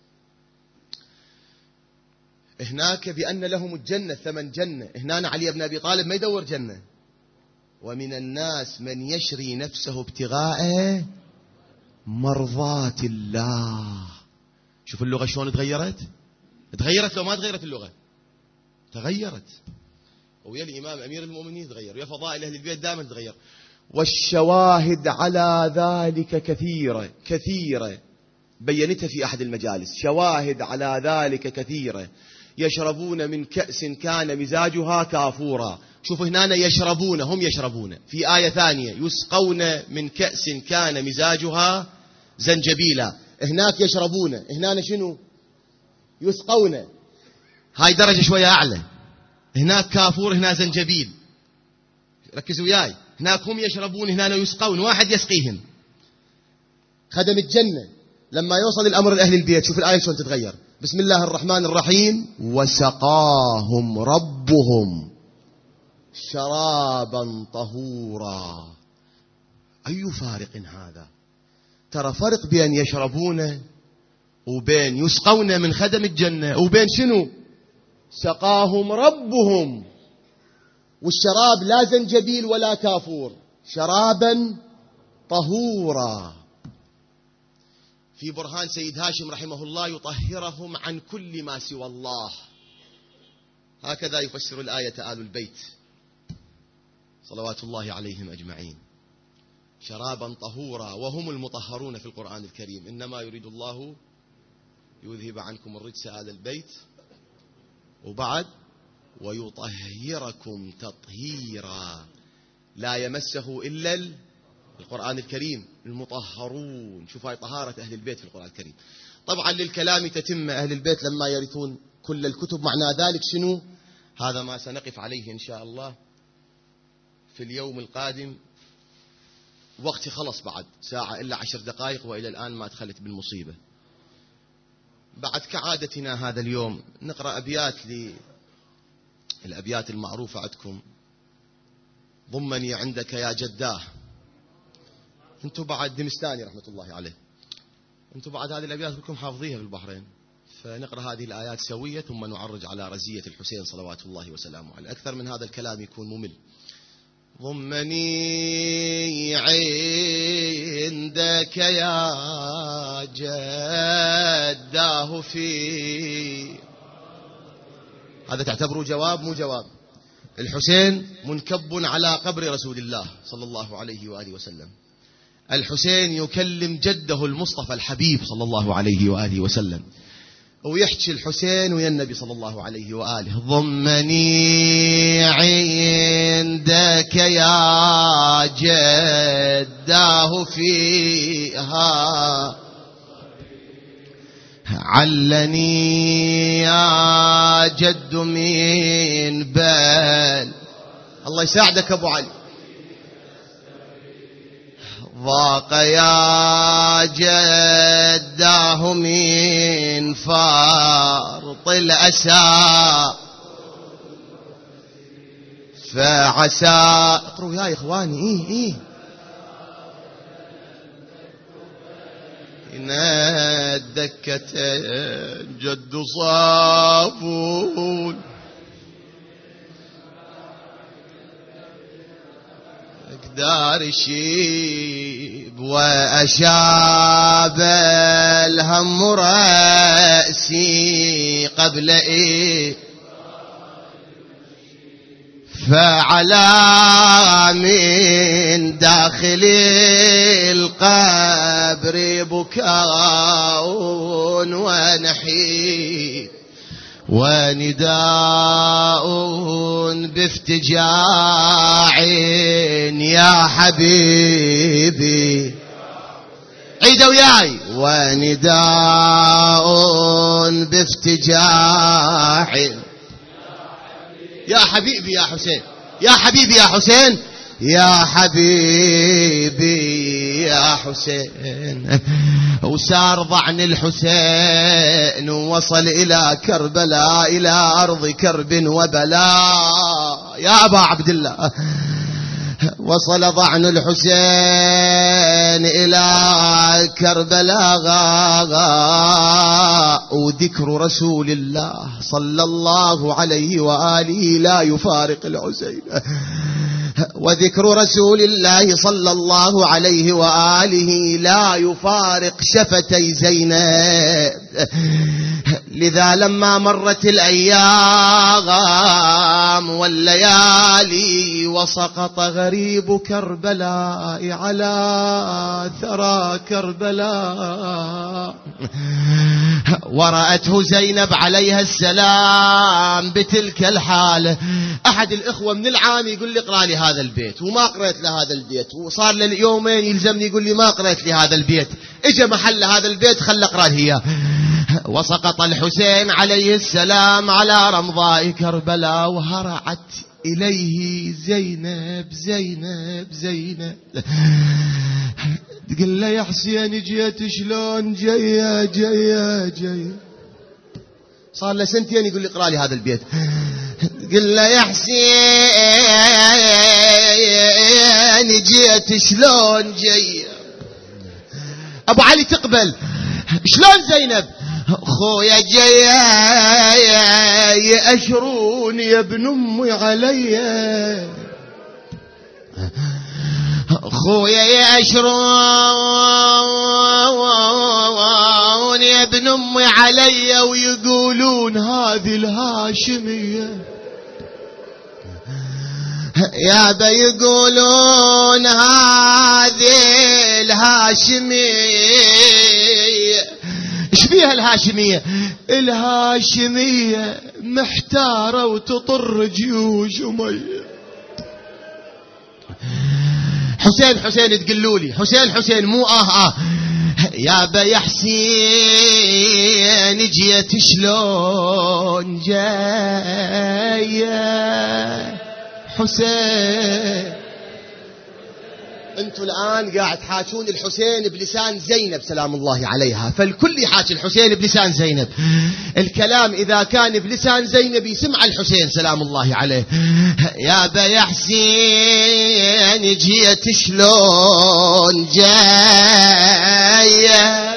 هناك بأن لهم الجنة، ثمن جنة. هنا علي بن أبي طالب ما يدور جنة. ومن الناس من يشري نفسه ابتغاء مرضات الله. شوف اللغة شلون تغيرت لو ما تغيرت اللغة؟ تغيرت. ويا الإمام أمير المؤمنين تغير، ويا فضائل أهل البيت دائما تغير. والشواهد على ذلك كثيرة بينتها في أحد المجالس. شواهد على ذلك كثيرة. يشربون من كأس كان مزاجها كافورا. شوفوا هنا يشربون، هم يشربون. في آية ثانية يسقون من كأس كان مزاجها زنجبيلا. هناك يشربون، هنا شنو؟ يسقون. هاي درجة شوية أعلى. هناك كافور، هنا زنجبيل. ركزوا وياي. هناك هم يشربون، هنا يسقون، واحد يسقيهم. خدم الجنة لما يوصل الأمر لأهل البيت، شوف الآية شلون تتغير. بسم الله الرحمن الرحيم. وسقاهم ربهم شرابا طهورا. أي فارق هذا؟ ترى فرق بين يشربون وبين يسقون من خدم الجنة، وبين شنو؟ سقاهم ربهم. والشراب لا زنجبيل ولا كافور، شرابا طهورا. في برهان سيد هاشم رحمه الله يطهرهم عن كل ما سوى الله. هكذا يفسر الآية آل البيت صلوات الله عليهم أجمعين. شرابا طهورا، وهم المطهرون في القرآن الكريم. إنما يريد الله يذهب عنكم الرجس آل البيت، وبعد ويطهركم تطهيرا. لا يمسه إلا القرآن الكريم، المطهرون. شوف هاي طهارة أهل البيت في القرآن الكريم. طبعا للكلام تتم، أهل البيت لما يرثون كل الكتب. معنى ذلك شنو؟ هذا ما سنقف عليه إن شاء الله في اليوم القادم. وقتي خلص بعد ساعة إلا 10 دقائق، وإلى الآن ما دخلت بالمصيبة. بعد كعادتنا هذا اليوم نقرأ أبيات الأبيات المعروفة عندكم. ضمني عندك يا جداه. انتم بعد دمستاني رحمة الله عليه، انتم بعد هذه الأبيات كلكم حافظيها في البحرين. فنقرأ هذه الآيات سوية، ثم نعرج على رزية الحسين صلوات الله وسلامه عليه. أكثر من هذا الكلام يكون ممل. ضمني عندك يا جداه في هذا تعتبروا جواب مو جواب. الحسين منكب على قبر رسول الله صلى الله عليه وآله وسلم. الحسين يكلم جده المصطفى الحبيب صلى الله عليه وآله وسلم. ويحكي الحسين ويا النبي صلى الله عليه وآله: ضمني عندك يا جداه فيها، علني يا جد من بال. الله يساعدك أبو علي. ضاق يا جداه من فرط الأسى، فعسى. اقروا يا إخواني. إن الدكة جد صافون، أقدار الشيب وأشاب الهم رأسي قبل فعلى من داخل القبر بكاء ونحيب ونداء بافتجاع يا حبيبي. عيد وياي. ونداء بافتجاع يا حبيبي يا حسين، يا حبيبي يا حسين، يا حبيبي يا حسين. وسار ضعن الحسين ووصل إلى كربلاء، إلى أرض كرب وبلاء. يا أبا عبد الله، وصل ضعن الحسين إلى كربلاء، وذكر رسول الله صلى الله عليه وآله لا يفارق الحسين، وذكر رسول الله صلى الله عليه وآله لا يفارق شفتي زينب. لذا لما مرت الأيام والليالي وسقط غريب كربلاء على ثرى كربلاء، ورأته زينب عليها السلام بتلك الحالة. أحد الإخوة من العام يقول لي اقرأ لي هذا البيت، وما قرأت لهذا البيت، وصار لي يومين يلزمني يقول لي ما قرأت لي هذا البيت. اجى محل هذا البيت خل اقرأ لي اياه. وسقط الحسين عليه السلام على رمضاء كربلاء، وهرعت إليه زينب زينب زينب، تقول له يا حسين جيت شلون جايه جايه جايه. صار له سنتين يقول لي اقرأ لي هذا البيت. قل له يا حسين جيت شلون جايه. أبو علي تقبل شلون زينب؟ خويا جايه يأشرون يا ابن أمي علي، خويا يأشرون يا ابن أمي علي، ويقولون هذه الهاشمية يا بيقولون هذه الهاشمية. ايش فيها الهاشمية؟ الهاشمية محتارة وتطر جيوش أمية. حسين حسين تقولوا لي حسين حسين مو يا بيا حسين جيت شلون جايه حسين. انتوا الآن قاعد تحاكون الحسين بلسان زينب سلام الله عليها، فالكل يحاكي الحسين بلسان زينب. الكلام إذا كان بلسان زينب يسمع الحسين سلام الله عليه. يا بيا حسين جيت شلون جايه،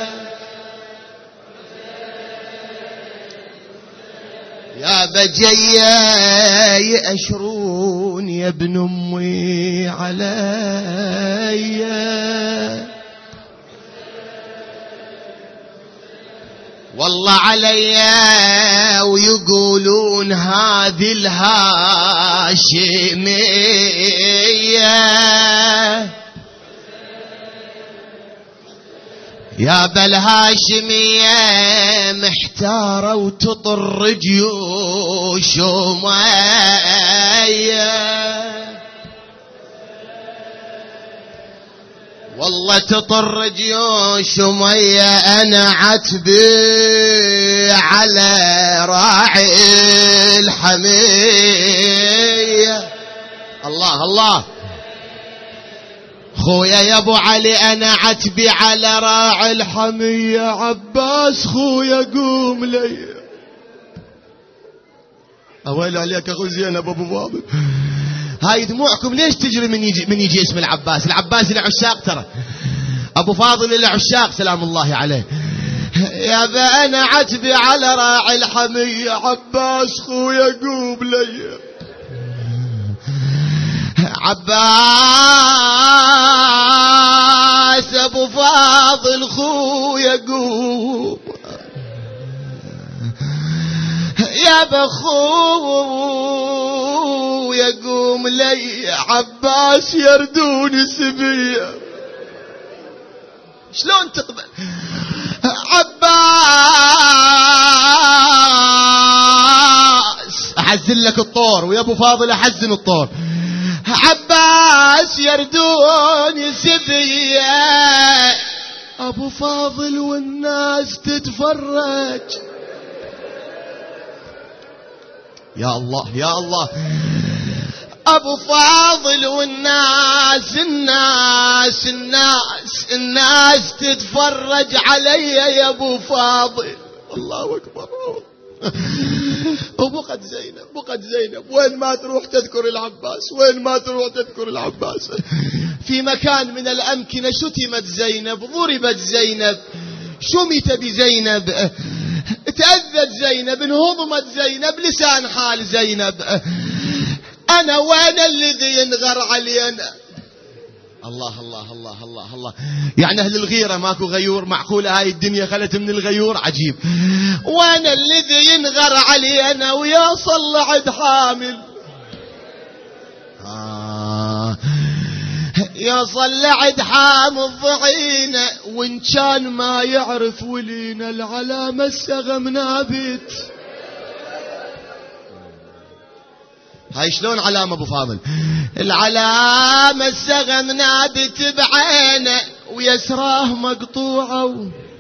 يا بجيا يأشرون يا ابن أمي علي، والله علي ويقولون هذه الهاشمية. يا بالهاشمية محتارة وتطر جيوش أمية، والله تطر جيوش أمية أنا عتبي على راعي الحمية. الله الله خويا يا ابو علي انا عتبي على راعي الحمية، عباس خويا قوم لي. اويل عليك اخو زينب ابو فاضل، هاي دموعكم ليش تجري من يجي اسم العباس؟ العباس العشاق ترى، ابو فاضل العشاق سلام الله عليه. يا با انا عتبي على راعي الحمية، عباس خويا قوم لي. عباس ابو فاضل خويا قوم يا بخويا قوم لي، عباس يردوني سبيه. شلون تقبل عباس؟ احزن لك الطور ويا ابو فاضل احزن الطور. عباس يردوني سبيه ابو فاضل والناس تتفرج. يا الله يا الله، ابو فاضل والناس الناس الناس الناس تتفرج علي يا ابو فاضل. الله اكبر. وبقت زينب، بقت زينب وين ما تروح تذكر العباس، وين ما تروح تذكر العباس. في مكان من الأمكنة شتمت زينب، ضربت زينب، شمت بزينب، تأذت زينب، انهضمت زينب، لسان حال زينب. أنا وين الذي ينغر علينا؟ الله الله الله الله الله، يعني أهل الغيرة ماكو غيور؟ معقولة هاي الدنيا خلت من الغيور؟ عجيب. وأنا الذي ينغر علينا ويصل لعد حامل، يصل لعد حامل ضعينة، وإن كان ما يعرف ولينا العلامة السغم نابت. هاي شلون علامة ابو فاضل؟ العلامة السغم نابت بعينه ويسراه مقطوعة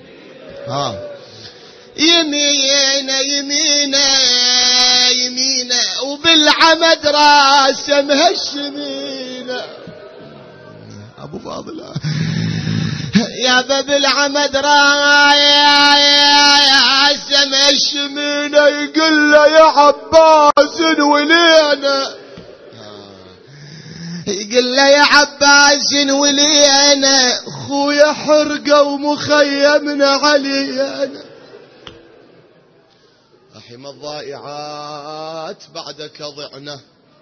يمينه يمينه يمينه وبالعمد راسه مهشمينه. ابو فاضل يا باب العمد راسه مهشمينه، يقول له يا عباس ولينا، يقول له يا عباس ولينا، خويا حرقه ومخيمنا علينا. رحم الضائعات بعدك ضعنا.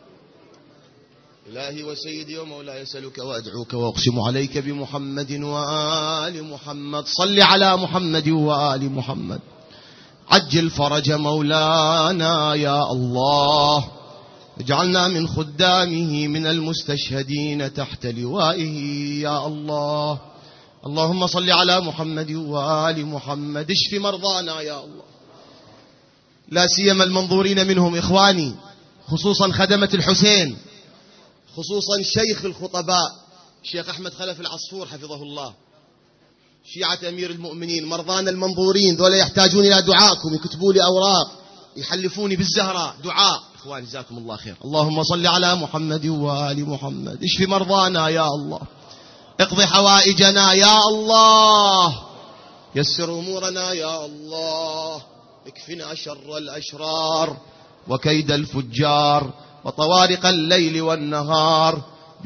إلهي وسيدي ومولاي أسألك وأدعوك وأقسم عليك بمحمد وآل محمد، صل على محمد وآل محمد، عجل فرج مولانا يا الله، اجعلنا من خدامه من المستشهدين تحت لوائه يا الله. اللهم صل على محمد وآل محمد، اشف مرضانا يا الله، لا سيما المنظورين منهم إخواني، خصوصا خدمة الحسين، خصوصا شيخ الخطباء شيخ أحمد خلف العصفور حفظه الله، شيعة أمير المؤمنين، مرضانا المنظورين ذولا يحتاجون إلى دعاءكم، يكتبوا لي أوراق يحلفوني بالزهراء دعاء. إخواني جزاكم الله خير. اللهم صل على محمد وآل محمد، اشف مرضانا يا الله، اقضي حوائجنا يا الله، يسر أمورنا يا الله، اكفنا شر الأشرار وكيد الفجار وطوارق الليل والنهار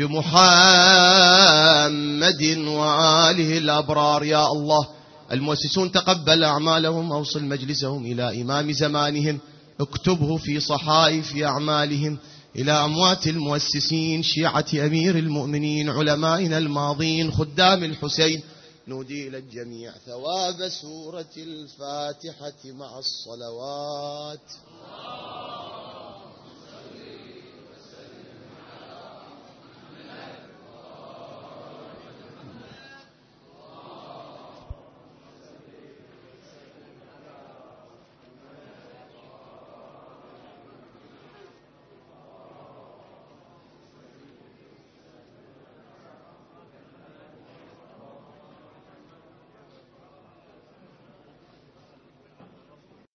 بمحمد وآله الأبرار يا الله. المؤسسون تقبل أعمالهم، أوصل مجلسهم إلى إمام زمانهم، اكتبه في صحائف أعمالهم إلى أموات المؤسسين شيعة أمير المؤمنين علمائنا الماضين خدام الحسين. نودي إلى الجميع ثواب سورة الفاتحة مع الصلوات.